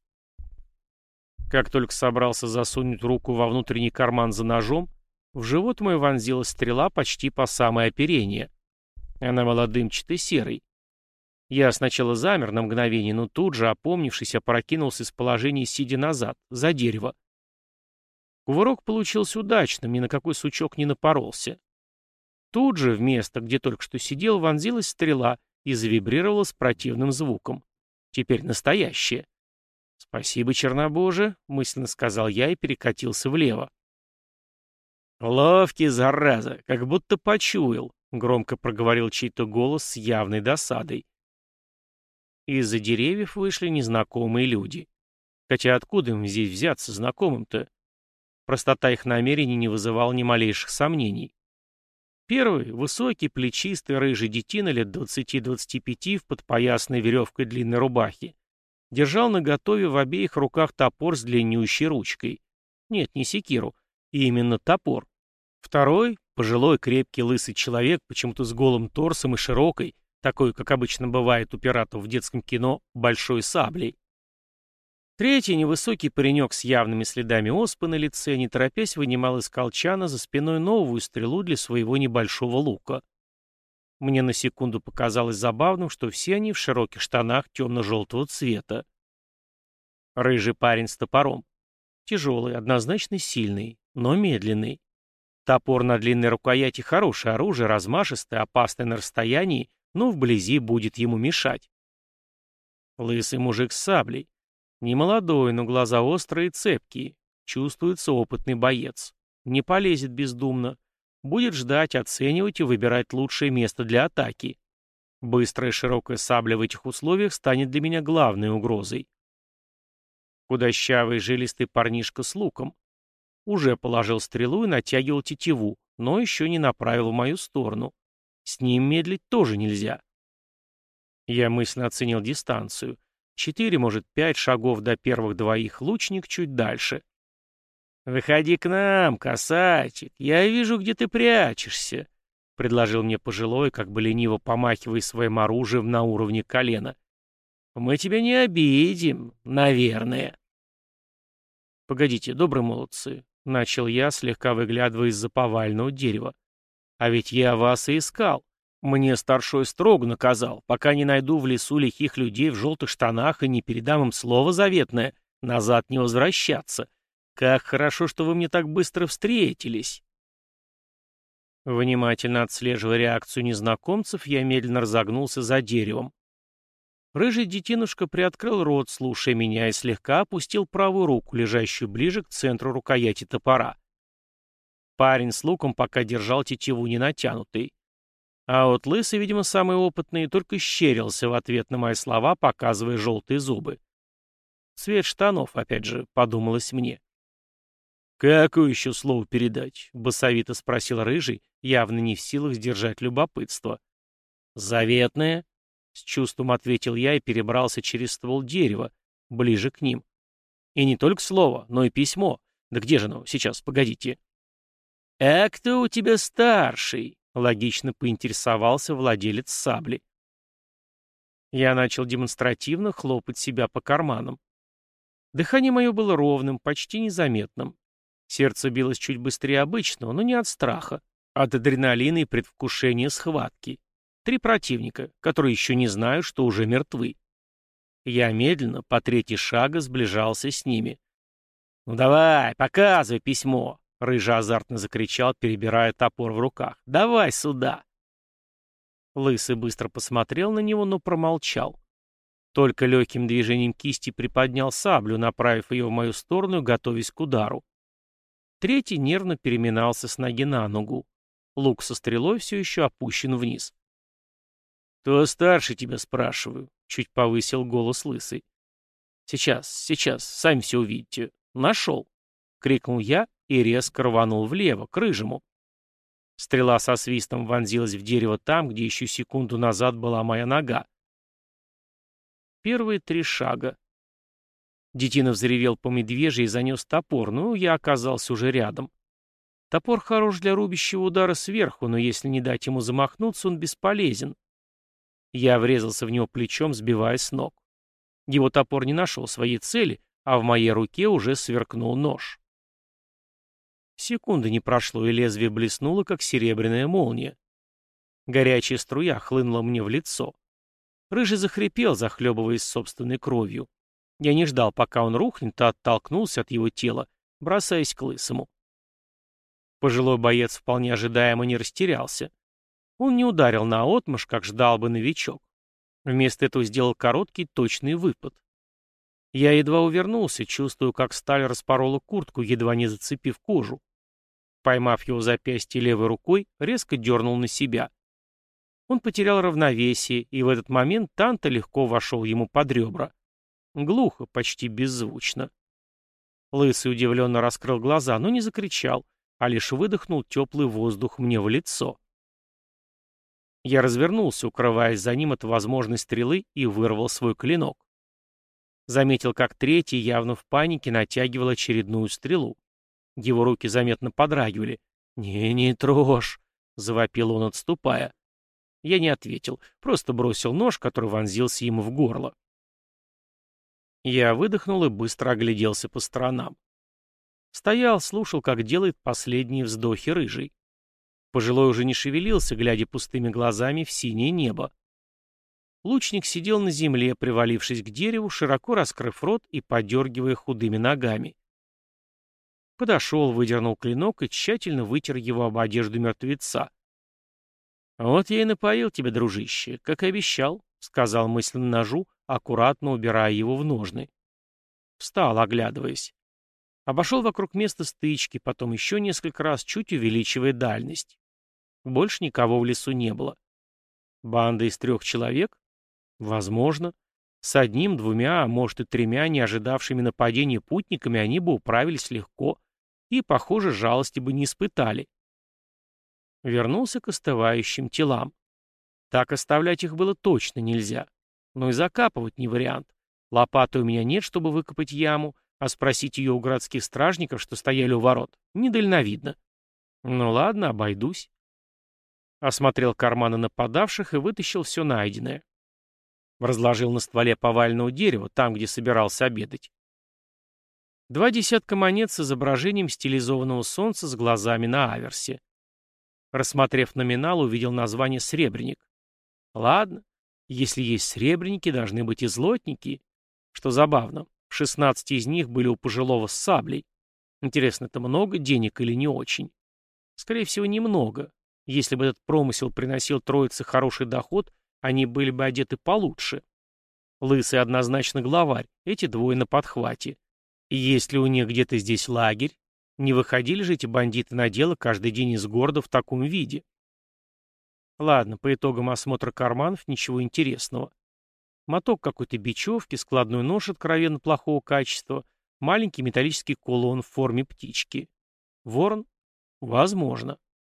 Как только собрался засунуть руку во внутренний карман за ножом, в живот мой вонзилась стрела почти по самое оперение. Она была дымчато-серой. Я сначала замер на мгновение, но тут же, опомнившись, опрокинулся из положения, сидя назад, за дерево. Кувырок получился удачным, ни на какой сучок не напоролся. Тут же, в место, где только что сидел, вонзилась стрела и завибрировала с противным звуком. Теперь настоящая. «Спасибо, Чернобоже», — мысленно сказал я и перекатился влево. «Ловкий, зараза, как будто почуял», — громко проговорил чей-то голос с явной досадой. Из-за деревьев вышли незнакомые люди. Хотя откуда им здесь взяться знакомым-то? Простота их намерений не вызывала ни малейших сомнений. Первый — высокий, плечистый, рыжий детина лет 20-25 в подпоясанной веревкой длинной рубахе. Держал наготове в обеих руках топор с длиннющей ручкой. Нет, не секиру, именно топор. Второй — пожилой, крепкий, лысый человек, почему-то с голым торсом и широкой, такой, как обычно бывает у пиратов в детском кино, большой саблей. Третий — невысокий паренек с явными следами оспы на лице, не торопясь вынимал из колчана за спиной новую стрелу для своего небольшого лука. Мне на секунду показалось забавным, что все они в широких штанах темно-желтого цвета. Рыжий парень с топором. Тяжелый, однозначно сильный, но медленный. Топор на длинной рукояти — хорошее оружие, размашистое, опасное на расстоянии, но вблизи будет ему мешать. Лысый мужик с саблей. Немолодой, но глаза острые и цепкие. Чувствуется опытный боец. Не полезет бездумно. Будет ждать, оценивать и выбирать лучшее место для атаки. Быстрая широкая сабля в этих условиях станет для меня главной угрозой. Худощавый жилистый парнишка с луком. Уже положил стрелу и натягивал тетиву, но еще не направил в мою сторону. С ним медлить тоже нельзя. Я мысленно оценил дистанцию. 4, может, 5 шагов до первых двоих, лучник чуть дальше. «Выходи к нам, касатик, я вижу, где ты прячешься», — предложил мне пожилой, как бы лениво помахивая своим оружием на уровне колена. «Мы тебя не обидим, наверное». «Погодите, добрые молодцы», — начал я, слегка выглядывая из-за поваленного дерева. «А ведь я вас и искал. Мне старшой строго наказал, пока не найду в лесу лихих людей в желтых штанах и не передам им слово заветное, назад не возвращаться. Как хорошо, что вы мне так быстро встретились». Внимательно отслеживая реакцию незнакомцев, я медленно разогнулся за деревом. Рыжий детинушка приоткрыл рот, слушая меня, и слегка опустил правую руку, лежащую ближе к центру рукояти топора. Парень с луком пока держал тетиву не натянутой. А вот лысый, видимо, самый опытный, только щерился в ответ на мои слова, показывая желтые зубы. Цвет штанов, опять же, подумалось мне. «Какое еще слово передать?» — басовито спросил Рыжий, явно не в силах сдержать любопытство. «Заветное?» — с чувством ответил я и перебрался через ствол дерева, ближе к ним. «И не только слово, но и письмо. Да где же оно? Сейчас, погодите». «А кто у тебя старший?» — логично поинтересовался владелец сабли. Я начал демонстративно хлопать себя по карманам. Дыхание мое было ровным, почти незаметным. Сердце билось чуть быстрее обычного, но не от страха, от адреналина и предвкушения схватки. 3 противника, которые еще не знают, что уже мертвы. Я медленно, по 3 шага, сближался с ними. «Ну давай, показывай письмо!» — Рыжий азартно закричал, перебирая топор в руках. «Давай сюда!» Лысый быстро посмотрел на него, но промолчал. Только легким движением кисти приподнял саблю, направив ее в мою сторону, готовясь к удару. 3 нервно переминался с ноги на ногу. Лук со стрелой все еще опущен вниз. «Кто старше тебя, спрашиваю?» — чуть повысил голос Лысый. Сейчас, сами все увидите. Нашел!» — крикнул я и резко рванул влево, к Рыжему. Стрела со свистом вонзилась в дерево там, где еще секунду назад была моя нога. Первые 3 шага. Детина взревел по медвежьи и занес топор, но я оказался уже рядом. Топор хорош для рубящего удара сверху, но если не дать ему замахнуться, он бесполезен. Я врезался в него плечом, сбивая с ног. Его топор не нашел своей цели, а в моей руке уже сверкнул нож. Секунды не прошло, и лезвие блеснуло, как серебряная молния. Горячая струя хлынула мне в лицо. Рыжий захрипел, захлебываясь собственной кровью. Я не ждал, пока он рухнет, а оттолкнулся от его тела, бросаясь к Лысому. Пожилой боец вполне ожидаемо не растерялся. Он не ударил наотмашь, как ждал бы новичок. Вместо этого сделал короткий, точный выпад. Я едва увернулся, чувствуя, как сталь распорола куртку, едва не зацепив кожу. Поймав его запястье левой рукой, резко дернул на себя. Он потерял равновесие, и в этот момент Танта легко вошел ему под ребра. Глухо, почти беззвучно. Лысый удивленно раскрыл глаза, но не закричал, а лишь выдохнул теплый воздух мне в лицо. Я развернулся, укрываясь за ним от возможной стрелы, и вырвал свой клинок. Заметил, как 3-й явно в панике натягивал очередную стрелу. Его руки заметно подрагивали. «Не трожь!» — завопил он, отступая. Я не ответил, просто бросил нож, который вонзился ему в горло. Я выдохнул и быстро огляделся по сторонам. Стоял, слушал, как делает последние вздохи Рыжий. Пожилой уже не шевелился, глядя пустыми глазами в синее небо. Лучник сидел на земле, привалившись к дереву, широко раскрыв рот и подергивая худыми ногами. Подошел, выдернул клинок и тщательно вытер его об одежду мертвеца. «Вот я и напоил тебя, дружище, как и обещал», — сказал мысленно ножу, аккуратно убирая его в ножны. Встал, оглядываясь. Обошел вокруг места стычки, потом еще несколько раз, чуть увеличивая дальность. Больше никого в лесу не было. Банда из 3 человек? Возможно. С одним, 2, а может и 3 не ожидавшими нападения путниками они бы управились легко и, похоже, жалости бы не испытали. Вернулся к остывающим телам. Так оставлять их было точно нельзя. Но и закапывать не вариант. Лопаты у меня нет, чтобы выкопать яму, а спросить ее у городских стражников, что стояли у ворот, недальновидно. Ну ладно, обойдусь. Осмотрел карманы нападавших и вытащил все найденное. Разложил на стволе поваленного дерева, там, где собирался обедать. 2 десятка монет с изображением стилизованного солнца с глазами на аверсе. Рассмотрев номинал, увидел название «Сребреник». Ладно, если есть сребреники, должны быть и злотники. Что забавно, 16 из них были у пожилого с саблей. Интересно, это много денег или не очень? Скорее всего, немного. Если бы этот промысел приносил троице хороший доход, они были бы одеты получше. Лысый однозначно главарь, эти 2 на подхвате. И есть ли у них где-то здесь лагерь? Не выходили же эти бандиты на дело каждый день из города в таком виде? Ладно, по итогам осмотра карманов ничего интересного. Моток какой-то бечевки, складной нож откровенно плохого качества, маленький металлический кулон в форме птички. Ворон? Возможно.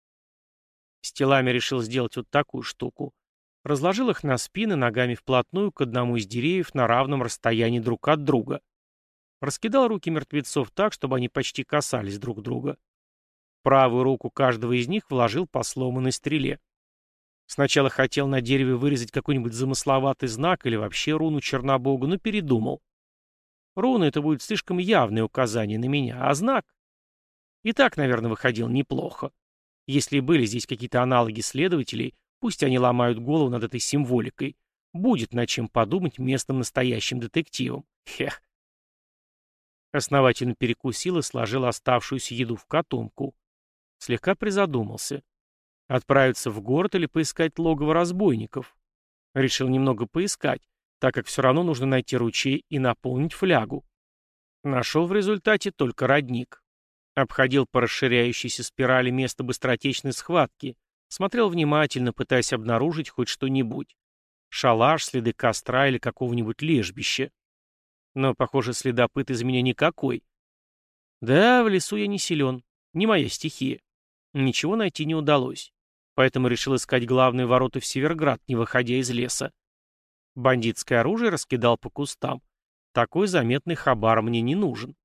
С телами решил сделать вот такую штуку. Разложил их на спины ногами вплотную к одному из деревьев на равном расстоянии друг от друга. Раскидал руки мертвецов так, чтобы они почти касались друг друга. Правую руку каждого из них вложил по сломанной стреле. Сначала хотел на дереве вырезать какой-нибудь замысловатый знак или вообще руну Чернобога, но передумал. Руна — это будет слишком явное указание на меня, а знак? И так, наверное, выходил неплохо. Если и были здесь какие-то аналоги следователей, пусть они ломают голову над этой символикой. Будет над чем подумать местным настоящим детективам. Хех. Основательно перекусил и сложил оставшуюся еду в котомку. Слегка призадумался. Отправиться в город или поискать логово разбойников? Решил немного поискать, так как все равно нужно найти ручей и наполнить флягу. Нашел в результате только родник. Обходил по расширяющейся спирали место быстротечной схватки, смотрел внимательно, пытаясь обнаружить хоть что-нибудь. Шалаш, следы костра или какого-нибудь лежбища. Но, похоже, следопыт из меня никакой. Да, в лесу я не силен, не моя стихия. Ничего найти не удалось. Поэтому решил искать главные ворота в Северград, не выходя из леса. Бандитское оружие раскидал по кустам. Такой заметный хабар мне не нужен.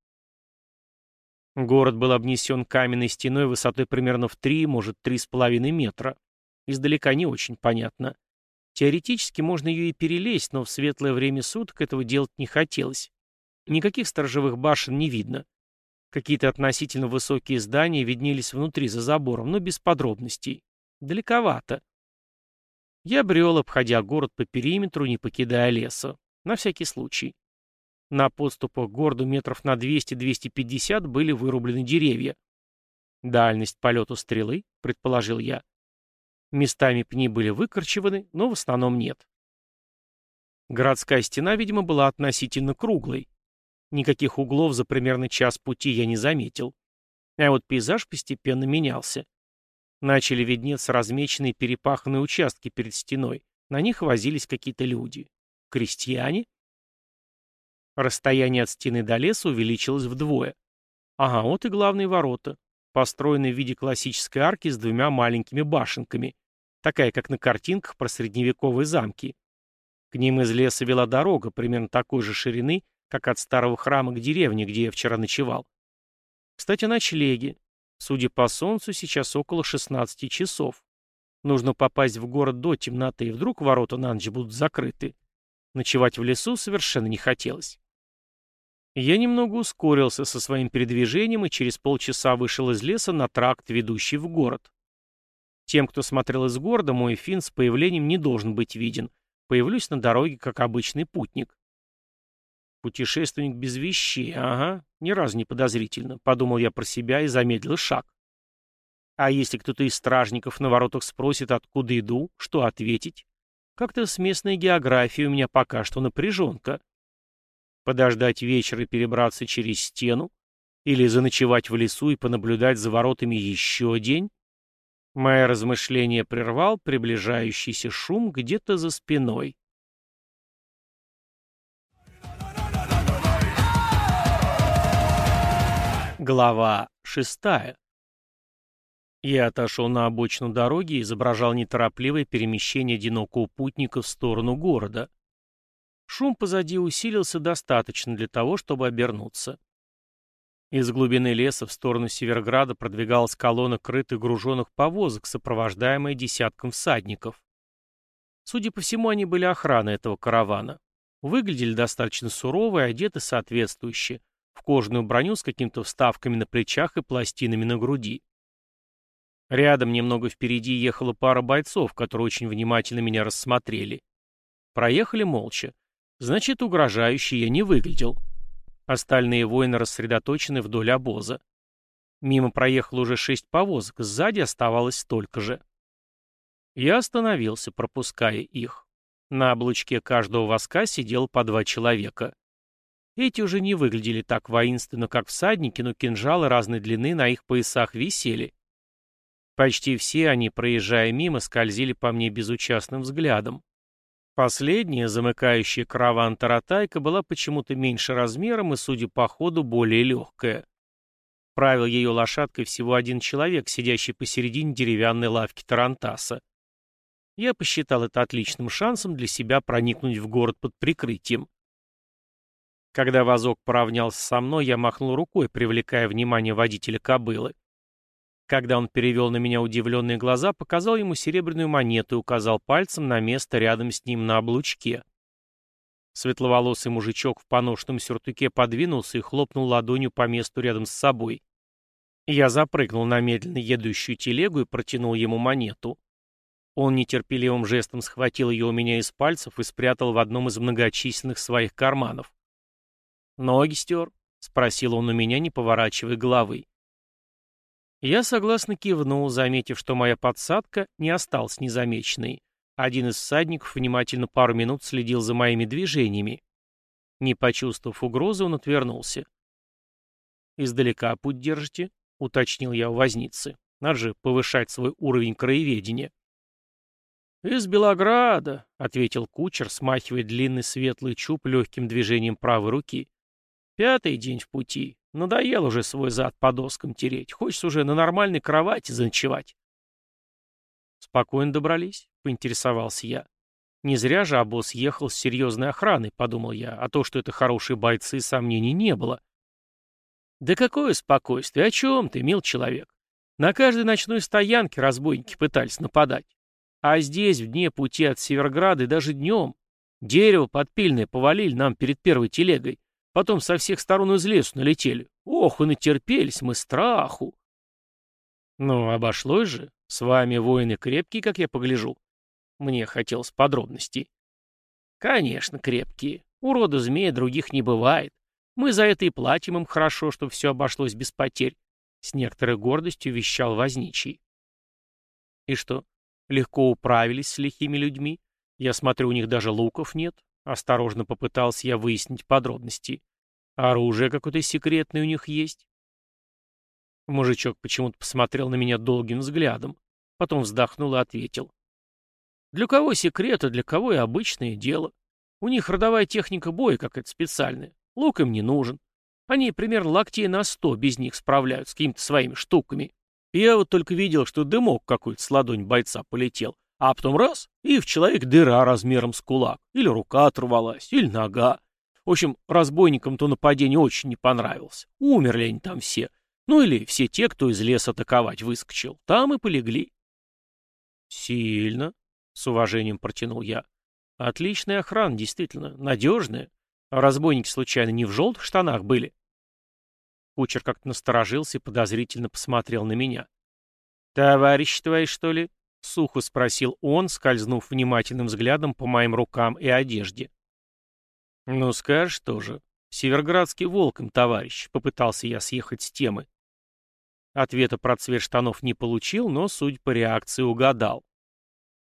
Город был обнесен каменной стеной высотой примерно в 3, может, 3,5 метра. Издалека не очень понятно. Теоретически можно ее и перелезть, но в светлое время суток этого делать не хотелось. Никаких сторожевых башен не видно. Какие-то относительно высокие здания виднелись внутри за забором, но без подробностей. Далековато. Я брел, обходя город по периметру, не покидая леса. На всякий случай. На подступах к городу метров на 200-250 были вырублены деревья. Дальность полету стрелы, предположил я. Местами пни были выкорчеваны, но в основном нет. Городская стена, видимо, была относительно круглой. Никаких углов за примерно час пути я не заметил. А вот пейзаж постепенно менялся. Начали виднеться размеченные перепаханные участки перед стеной. На них возились какие-то люди. Крестьяне? Расстояние от стены до леса увеличилось вдвое. Ага, вот и главные ворота, построенные в виде классической арки с 2 маленькими башенками, такая, как на картинках про средневековые замки. К ним из леса вела дорога, примерно такой же ширины, как от старого храма к деревне, где я вчера ночевал. Кстати, о ночлеге. Судя по солнцу, сейчас около 16 часов. Нужно попасть в город до темноты, и вдруг ворота на ночь будут закрыты. Ночевать в лесу совершенно не хотелось. Я немного ускорился со своим передвижением и через полчаса вышел из леса на тракт, ведущий в город. Тем, кто смотрел из города, мой фин с появлением не должен быть виден. Появлюсь на дороге, как обычный путник. Путешественник без вещей, ага, ни разу не подозрительно, подумал я про себя и замедлил шаг. А если кто-то из стражников на воротах спросит, откуда иду, что ответить? Как-то с местной географией у меня пока что напряженка. Подождать вечера и перебраться через стену? Или заночевать в лесу и понаблюдать за воротами еще день? Мои размышления прервал приближающийся шум где-то за спиной. Глава 6. Я отошел на обочину дороги и изображал неторопливое перемещение одинокого путника в сторону города. Шум позади усилился достаточно для того, чтобы обернуться. Из глубины леса в сторону Северграда продвигалась колонна крытых груженных повозок, сопровождаемая десятком всадников. Судя по всему, они были охраной этого каравана. Выглядели достаточно сурово и одеты соответствующе, в кожаную броню с какими-то вставками на плечах и пластинами на груди. Рядом, немного впереди, ехала пара бойцов, которые очень внимательно меня рассмотрели. Проехали молча. Значит, угрожающе я не выглядел. Остальные воины рассредоточены вдоль обоза. Мимо проехало уже 6 повозок, сзади оставалось столько же. Я остановился, пропуская их. На облучке каждого воска сидело по 2 человека. Эти уже не выглядели так воинственно, как всадники, но кинжалы разной длины на их поясах висели. Почти все они, проезжая мимо, скользили по мне безучастным взглядом. Последняя, замыкающая караван таратайка, была почему-то меньше размером и, судя по ходу, более легкая. Правил ее лошадкой всего один человек, сидящий посередине деревянной лавки тарантаса. Я посчитал это отличным шансом для себя проникнуть в город под прикрытием. Когда вазок поравнялся со мной, я махнул рукой, привлекая внимание водителя кобылы. Когда он перевел на меня удивленные глаза, показал ему серебряную монету и указал пальцем на место рядом с ним на облучке. Светловолосый мужичок в поношенном сюртуке подвинулся и хлопнул ладонью по месту рядом с собой. Я запрыгнул на медленно едущую телегу и протянул ему монету. Он нетерпеливым жестом схватил ее у меня из пальцев и спрятал в одном из многочисленных своих карманов. «Ноги стер?» — спросил он у меня, не поворачивая головы. Я согласно кивнул, заметив, что моя подсадка не осталась незамеченной. Один из всадников внимательно пару минут следил за моими движениями. Не почувствовав угрозы, он отвернулся. «Издалека путь держите?» — уточнил я у возницы. Надо же повышать свой уровень краеведения. «Из Белограда», — ответил кучер, смахивая длинный светлый чуб легким движением правой руки. «5-й день в пути. Надоел уже свой зад по доскам тереть. Хочется уже на нормальной кровати заночевать». «Спокойно добрались?» — поинтересовался я. «Не зря же обоз ехал с серьезной охраной», — подумал я, а то, что это хорошие бойцы, сомнений не было. «Да какое спокойствие? О чем ты, мил человек? На каждой ночной стоянке разбойники пытались нападать. А здесь, в дне пути от Северграда, и даже днем, дерево подпильное повалили нам перед первой телегой. Потом со всех сторон из лесу налетели. Ох, и натерпелись мы страху». «Ну, обошлось же. С вами воины крепкие, как я погляжу». Мне хотелось подробностей. «Конечно, крепкие. Урода змея других не бывает. Мы за это и платим им хорошо, чтобы все обошлось без потерь», — с некоторой гордостью вещал возничий. «И что, легко управились с лихими людьми? Я смотрю, у них даже луков нет». Осторожно попытался я выяснить подробности. «Оружие какое-то секретное у них есть?» Мужичок почему-то посмотрел на меня долгим взглядом, потом вздохнул и ответил. «Для кого секрет, а для кого и обычное дело. У них родовая техника боя какая-то специальная. Лук им не нужен. Они примерно локтей на 100 без них справляются с какими-то своими штуками. Я вот только видел, что дымок какой-то с ладонь бойца полетел, а потом раз, и в человек дыра размером с кулак. Или рука оторвалась, или нога. В общем, разбойникам-то нападение очень не понравилось. Умерли они там все. Ну или все те, кто из леса атаковать выскочил. Там и полегли». «Сильно», — с уважением протянул я. «Отличная охрана, действительно, надежная. А разбойники, случайно, не в желтых штанах были?» Кучер как-то насторожился и подозрительно посмотрел на меня. «Товарищи твои, что ли?» — сухо спросил он, скользнув внимательным взглядом по моим рукам и одежде. «Ну, скажешь тоже. Северградский волк им, товарищ», — попытался я съехать с темы. Ответа про цвет штанов не получил, но, судя по реакции, угадал.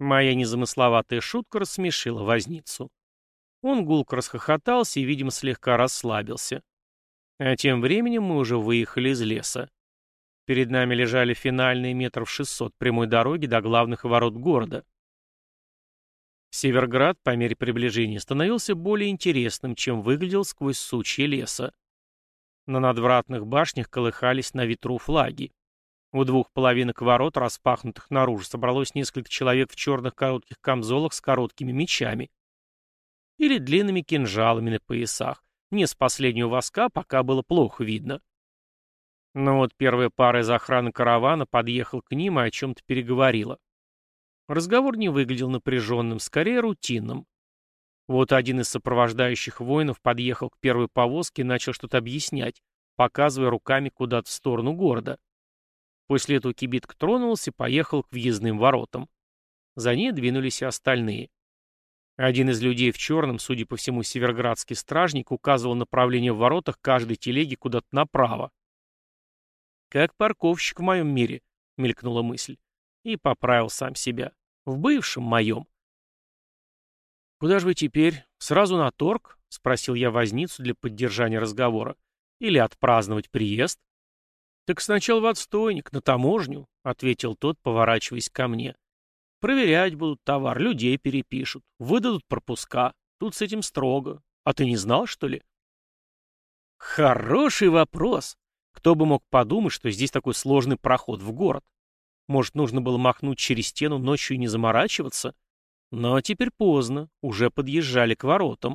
Моя незамысловатая шутка рассмешила возницу. Он гулко расхохотался и, видимо, слегка расслабился. А тем временем мы уже выехали из леса. Перед нами лежали финальные метров 600 прямой дороги до главных ворот города. Северград по мере приближения становился более интересным, чем выглядел сквозь сучья леса. На надвратных башнях колыхались на ветру флаги. У двух половинок ворот, распахнутых наружу, собралось несколько человек в черных коротких камзолах с короткими мечами. Или длинными кинжалами на поясах. Мне с последнего воска пока было плохо видно. Но вот первая пара из охраны каравана подъехал к ним и о чем-то переговорила. Разговор не выглядел напряженным, скорее рутинным. Вот один из сопровождающих воинов подъехал к первой повозке и начал что-то объяснять, показывая руками куда-то в сторону города. После этого кибитка тронулась и поехал к въездным воротам. За ней двинулись и остальные. Один из людей в черном, судя по всему, северградский стражник, указывал направление в воротах каждой телеги куда-то направо. «Как парковщик в моем мире», — мелькнула мысль. И поправил сам себя. «В бывшем моем». «Куда же вы теперь? Сразу на торг?» — спросил я возницу для поддержания разговора. «Или отпраздновать приезд?» «Так сначала в отстойник, на таможню», — ответил тот, поворачиваясь ко мне. «Проверять будут товар, людей перепишут, выдадут пропуска. Тут с этим строго. А ты не знал, что ли?» «Хороший вопрос. Кто бы мог подумать, что здесь такой сложный проход в город? Может, нужно было махнуть через стену ночью и не заморачиваться? Но теперь поздно, уже подъезжали к воротам».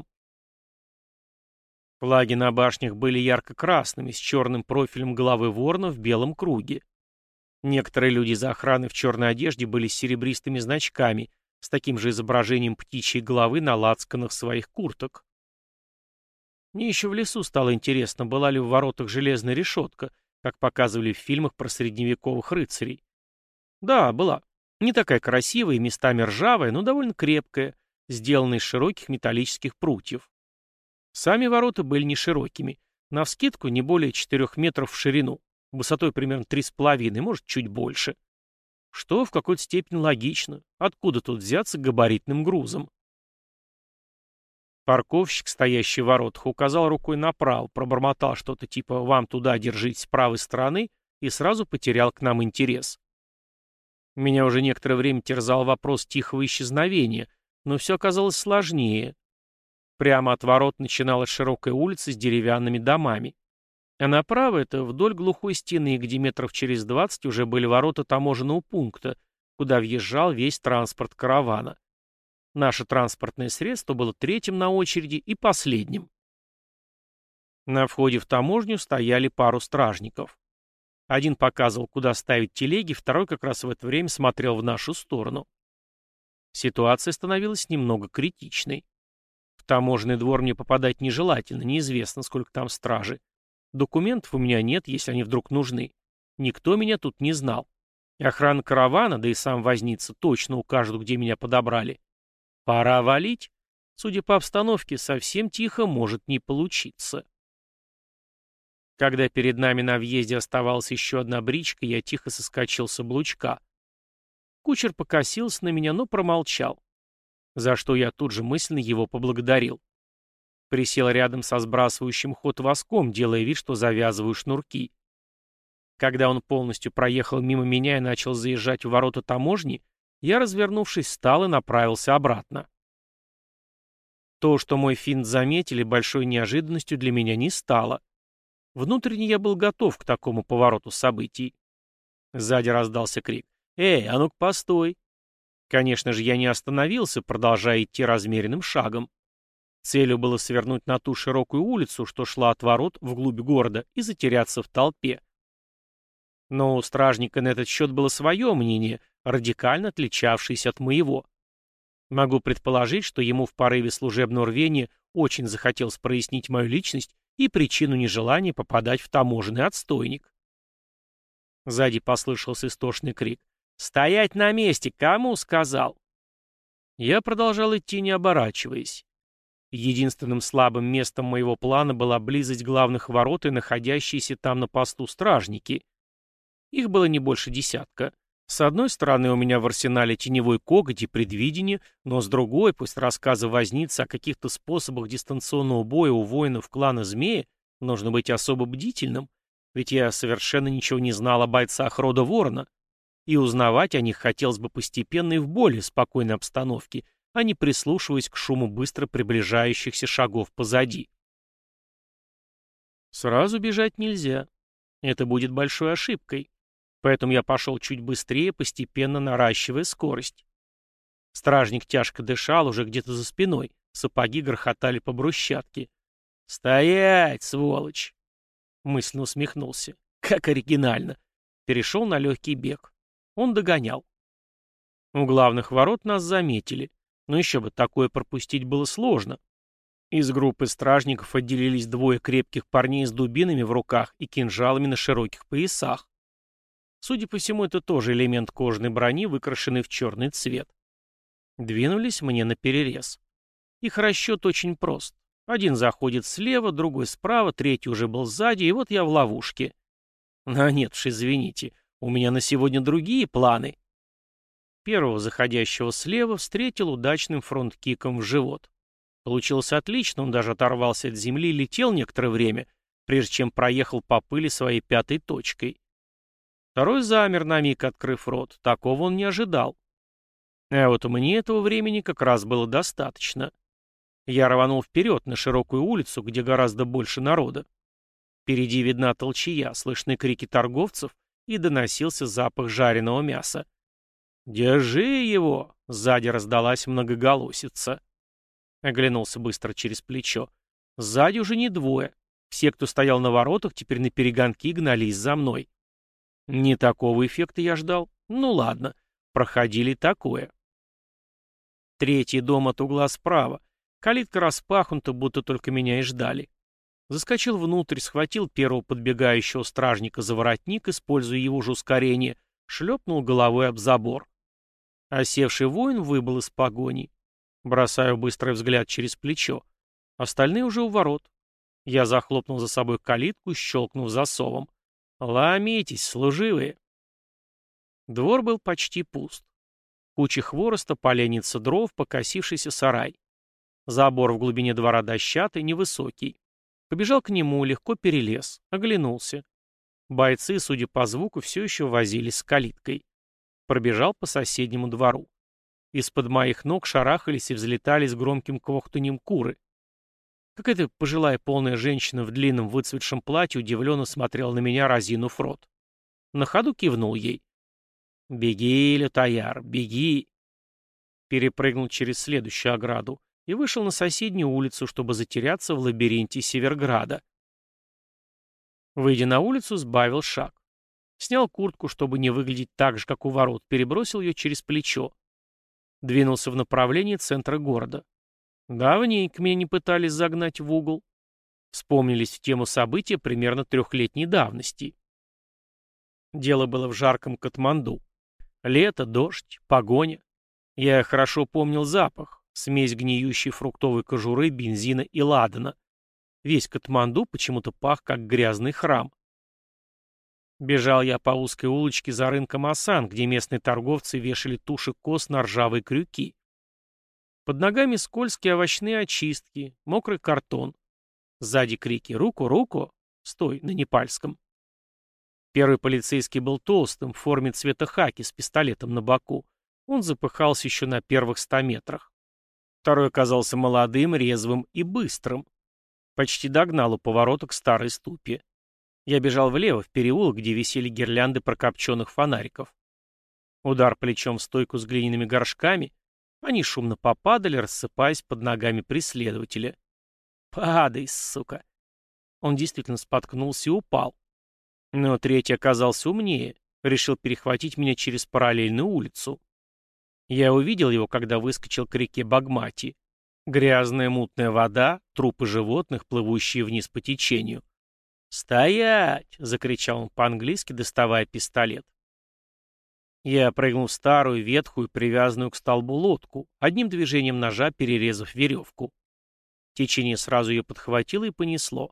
Флаги на башнях были ярко-красными, с черным профилем головы ворона в белом круге. Некоторые люди из охраны в черной одежде были с серебристыми значками, с таким же изображением птичьей головы на лацканах своих курток. Мне еще в лесу стало интересно, была ли в воротах железная решетка, как показывали в фильмах про средневековых рыцарей. Да, была. Не такая красивая и местами ржавая, но довольно крепкая, сделанная из широких металлических прутьев. Сами ворота были не широкими, навскидку не более 4 метров в ширину, высотой примерно 3,5, может, чуть больше. Что в какой-то степени логично. Откуда тут взяться габаритным грузом? Парковщик, стоящий в воротах, указал рукой направо, пробормотал что-то типа «вам туда, держитесь с правой стороны» и сразу потерял к нам интерес. Меня уже некоторое время терзал вопрос тихого исчезновения, но все оказалось сложнее. Прямо от ворот начиналась широкая улица с деревянными домами. А направо это вдоль глухой стены, где метров через 20 уже были ворота таможенного пункта, куда въезжал весь транспорт каравана. Наше транспортное средство было третьим на очереди и последним. На входе в таможню стояли пару стражников. Один показывал, куда ставить телеги, второй как раз в это время смотрел в нашу сторону. Ситуация становилась немного критичной. В таможенный двор мне попадать нежелательно, неизвестно, сколько там стражи. Документов у меня нет, если они вдруг нужны. Никто меня тут не знал. Охрана каравана, да и сам возница, точно укажут, где меня подобрали. Пора валить. Судя по обстановке, совсем тихо может не получиться. Когда перед нами на въезде оставалась еще одна бричка, я тихо соскочил с облучка. Кучер покосился на меня, но промолчал, за что я тут же мысленно его поблагодарил. Присел рядом со сбрасывающим ход воском, делая вид, что завязываю шнурки. Когда он полностью проехал мимо меня и начал заезжать в ворота таможни, я, развернувшись, встал и направился обратно. То, что мой финт заметили, большой неожиданностью для меня не стало. Внутренне я был готов к такому повороту событий. Сзади раздался крик: «Эй, а ну-ка постой!» Конечно же, я не остановился, продолжая идти размеренным шагом. Целью было свернуть на ту широкую улицу, что шла от ворот вглубь города, и затеряться в толпе. Но у стражника на этот счет было свое мнение, радикально отличавшееся от моего. Могу предположить, что ему в порыве служебного рвения очень захотелось прояснить мою личность и причину нежелания попадать в таможенный отстойник. Сзади послышался истошный крик: «Стоять на месте! Кому сказал?» Я продолжал идти, не оборачиваясь. Единственным слабым местом моего плана была близость главных ворот и находящиеся там на посту стражники. Их было не больше десятка. С одной стороны, у меня в арсенале теневой коготь и предвидение, но с другой, после рассказа возницы о каких-то способах дистанционного боя у воинов клана Змея, нужно быть особо бдительным, ведь я совершенно ничего не знал о бойцах рода Ворона, и узнавать о них хотелось бы постепенно и в более спокойной обстановке, а не прислушиваясь к шуму быстро приближающихся шагов позади. Сразу бежать нельзя. Это будет большой ошибкой. Поэтому я пошел чуть быстрее, постепенно наращивая скорость. Стражник тяжко дышал уже где-то за спиной, сапоги грохотали по брусчатке. «Стоять, сволочь!» Мысленно усмехнулся. Как оригинально. Перешел на легкий бег. Он догонял. У главных ворот нас заметили. Но еще бы такое пропустить было сложно. Из группы стражников отделились двое крепких парней с дубинами в руках и кинжалами на широких поясах. Судя по всему, это тоже элемент кожаной брони, выкрашенный в черный цвет. Двинулись мне наперерез. Их расчет очень прост. Один заходит слева, другой справа, третий уже был сзади, и вот я в ловушке. А нет уж, извините, у меня на сегодня другие планы. Первого заходящего слева встретил удачным фронт-киком в живот. Получилось отлично, он даже оторвался от земли и летел некоторое время, прежде чем проехал по пыли своей пятой точкой. Второй замер на миг, открыв рот. Такого он не ожидал. А вот мне этого времени как раз было достаточно. Я рванул вперед на широкую улицу, где гораздо больше народа. Впереди видна толчья, слышны крики торговцев и доносился запах жареного мяса. «Держи его!» — сзади раздалась многоголосица. Оглянулся быстро через плечо. Сзади уже не двое. Все, кто стоял на воротах, теперь наперегонки гнались за мной. Не такого эффекта я ждал. Ну ладно, проходили такое. Третий дом от угла справа. Калитка распахнута, будто только меня и ждали. Заскочил внутрь, схватил первого подбегающего стражника за воротник, используя его же ускорение, шлепнул головой об забор. Осевший воин выбыл из погони. Бросаю быстрый взгляд через плечо. Остальные уже у ворот. Я захлопнул за собой калитку, щелкнув засовом. «Ломитесь, служивые!» Двор был почти пуст. Куча хвороста, поленница дров, покосившийся сарай. Забор в глубине двора дощатый, невысокий. Побежал к нему, легко перелез, оглянулся. Бойцы, судя по звуку, все еще возились с калиткой. Пробежал по соседнему двору. Из-под моих ног шарахались и взлетали с громким квохтаньем куры. Какая-то пожилая полная женщина в длинном выцветшем платье удивленно смотрела на меня, разинув рот. На ходу кивнул ей. «Беги, лютаяр, беги!» Перепрыгнул через следующую ограду и вышел на соседнюю улицу, чтобы затеряться в лабиринте Северграда. Выйдя на улицу, сбавил шаг. Снял куртку, чтобы не выглядеть так же, как у ворот, перебросил ее через плечо. Двинулся в направлении центра города. Давненько меня не пытались загнать в угол. Вспомнились в тему события примерно 3-летней давности. Дело было в жарком Катманду. Лето, дождь, погоня. Я хорошо помнил запах. Смесь гниющей фруктовой кожуры, бензина и ладана. Весь Катманду почему-то пах, как грязный храм. Бежал я по узкой улочке за рынком Асан, где местные торговцы вешали туши коз на ржавые крюки. Под ногами скользкие овощные очистки, мокрый картон. Сзади крики «Руку, руку!» «Стой!» на непальском. Первый полицейский был толстым, в форме цвета хаки, с пистолетом на боку. Он запыхался еще на первых 100 метрах. Второй оказался молодым, резвым и быстрым. Почти догнал у поворота к старой ступе. Я бежал влево, в переулок, где висели гирлянды прокопченных фонариков. Удар плечом в стойку с глиняными горшками. Они шумно попадали, рассыпаясь под ногами преследователя. «Падай, сука!» Он действительно споткнулся и упал. Но третий оказался умнее. Решил перехватить меня через параллельную улицу. Я увидел его, когда выскочил к реке Багмати. Грязная мутная вода, трупы животных, плывущие вниз по течению. «Стоять!» — закричал он по-английски, доставая пистолет. Я прыгнул в старую, ветхую, привязанную к столбу лодку, одним движением ножа перерезав веревку. Течение сразу ее подхватило и понесло.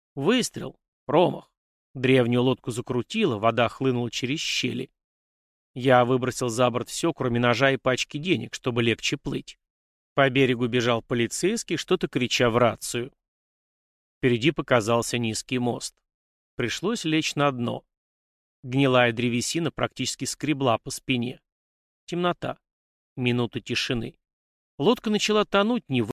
Выстрел. Промах. Древнюю лодку закрутило, вода хлынула через щели. Я выбросил за борт все, кроме ножа и пачки денег, чтобы легче плыть. По берегу бежал полицейский, что-то крича в рацию. Впереди показался низкий мост. Пришлось лечь на дно. Гнилая древесина практически скребла по спине. Темнота. Минута тишины. Лодка начала тонуть, не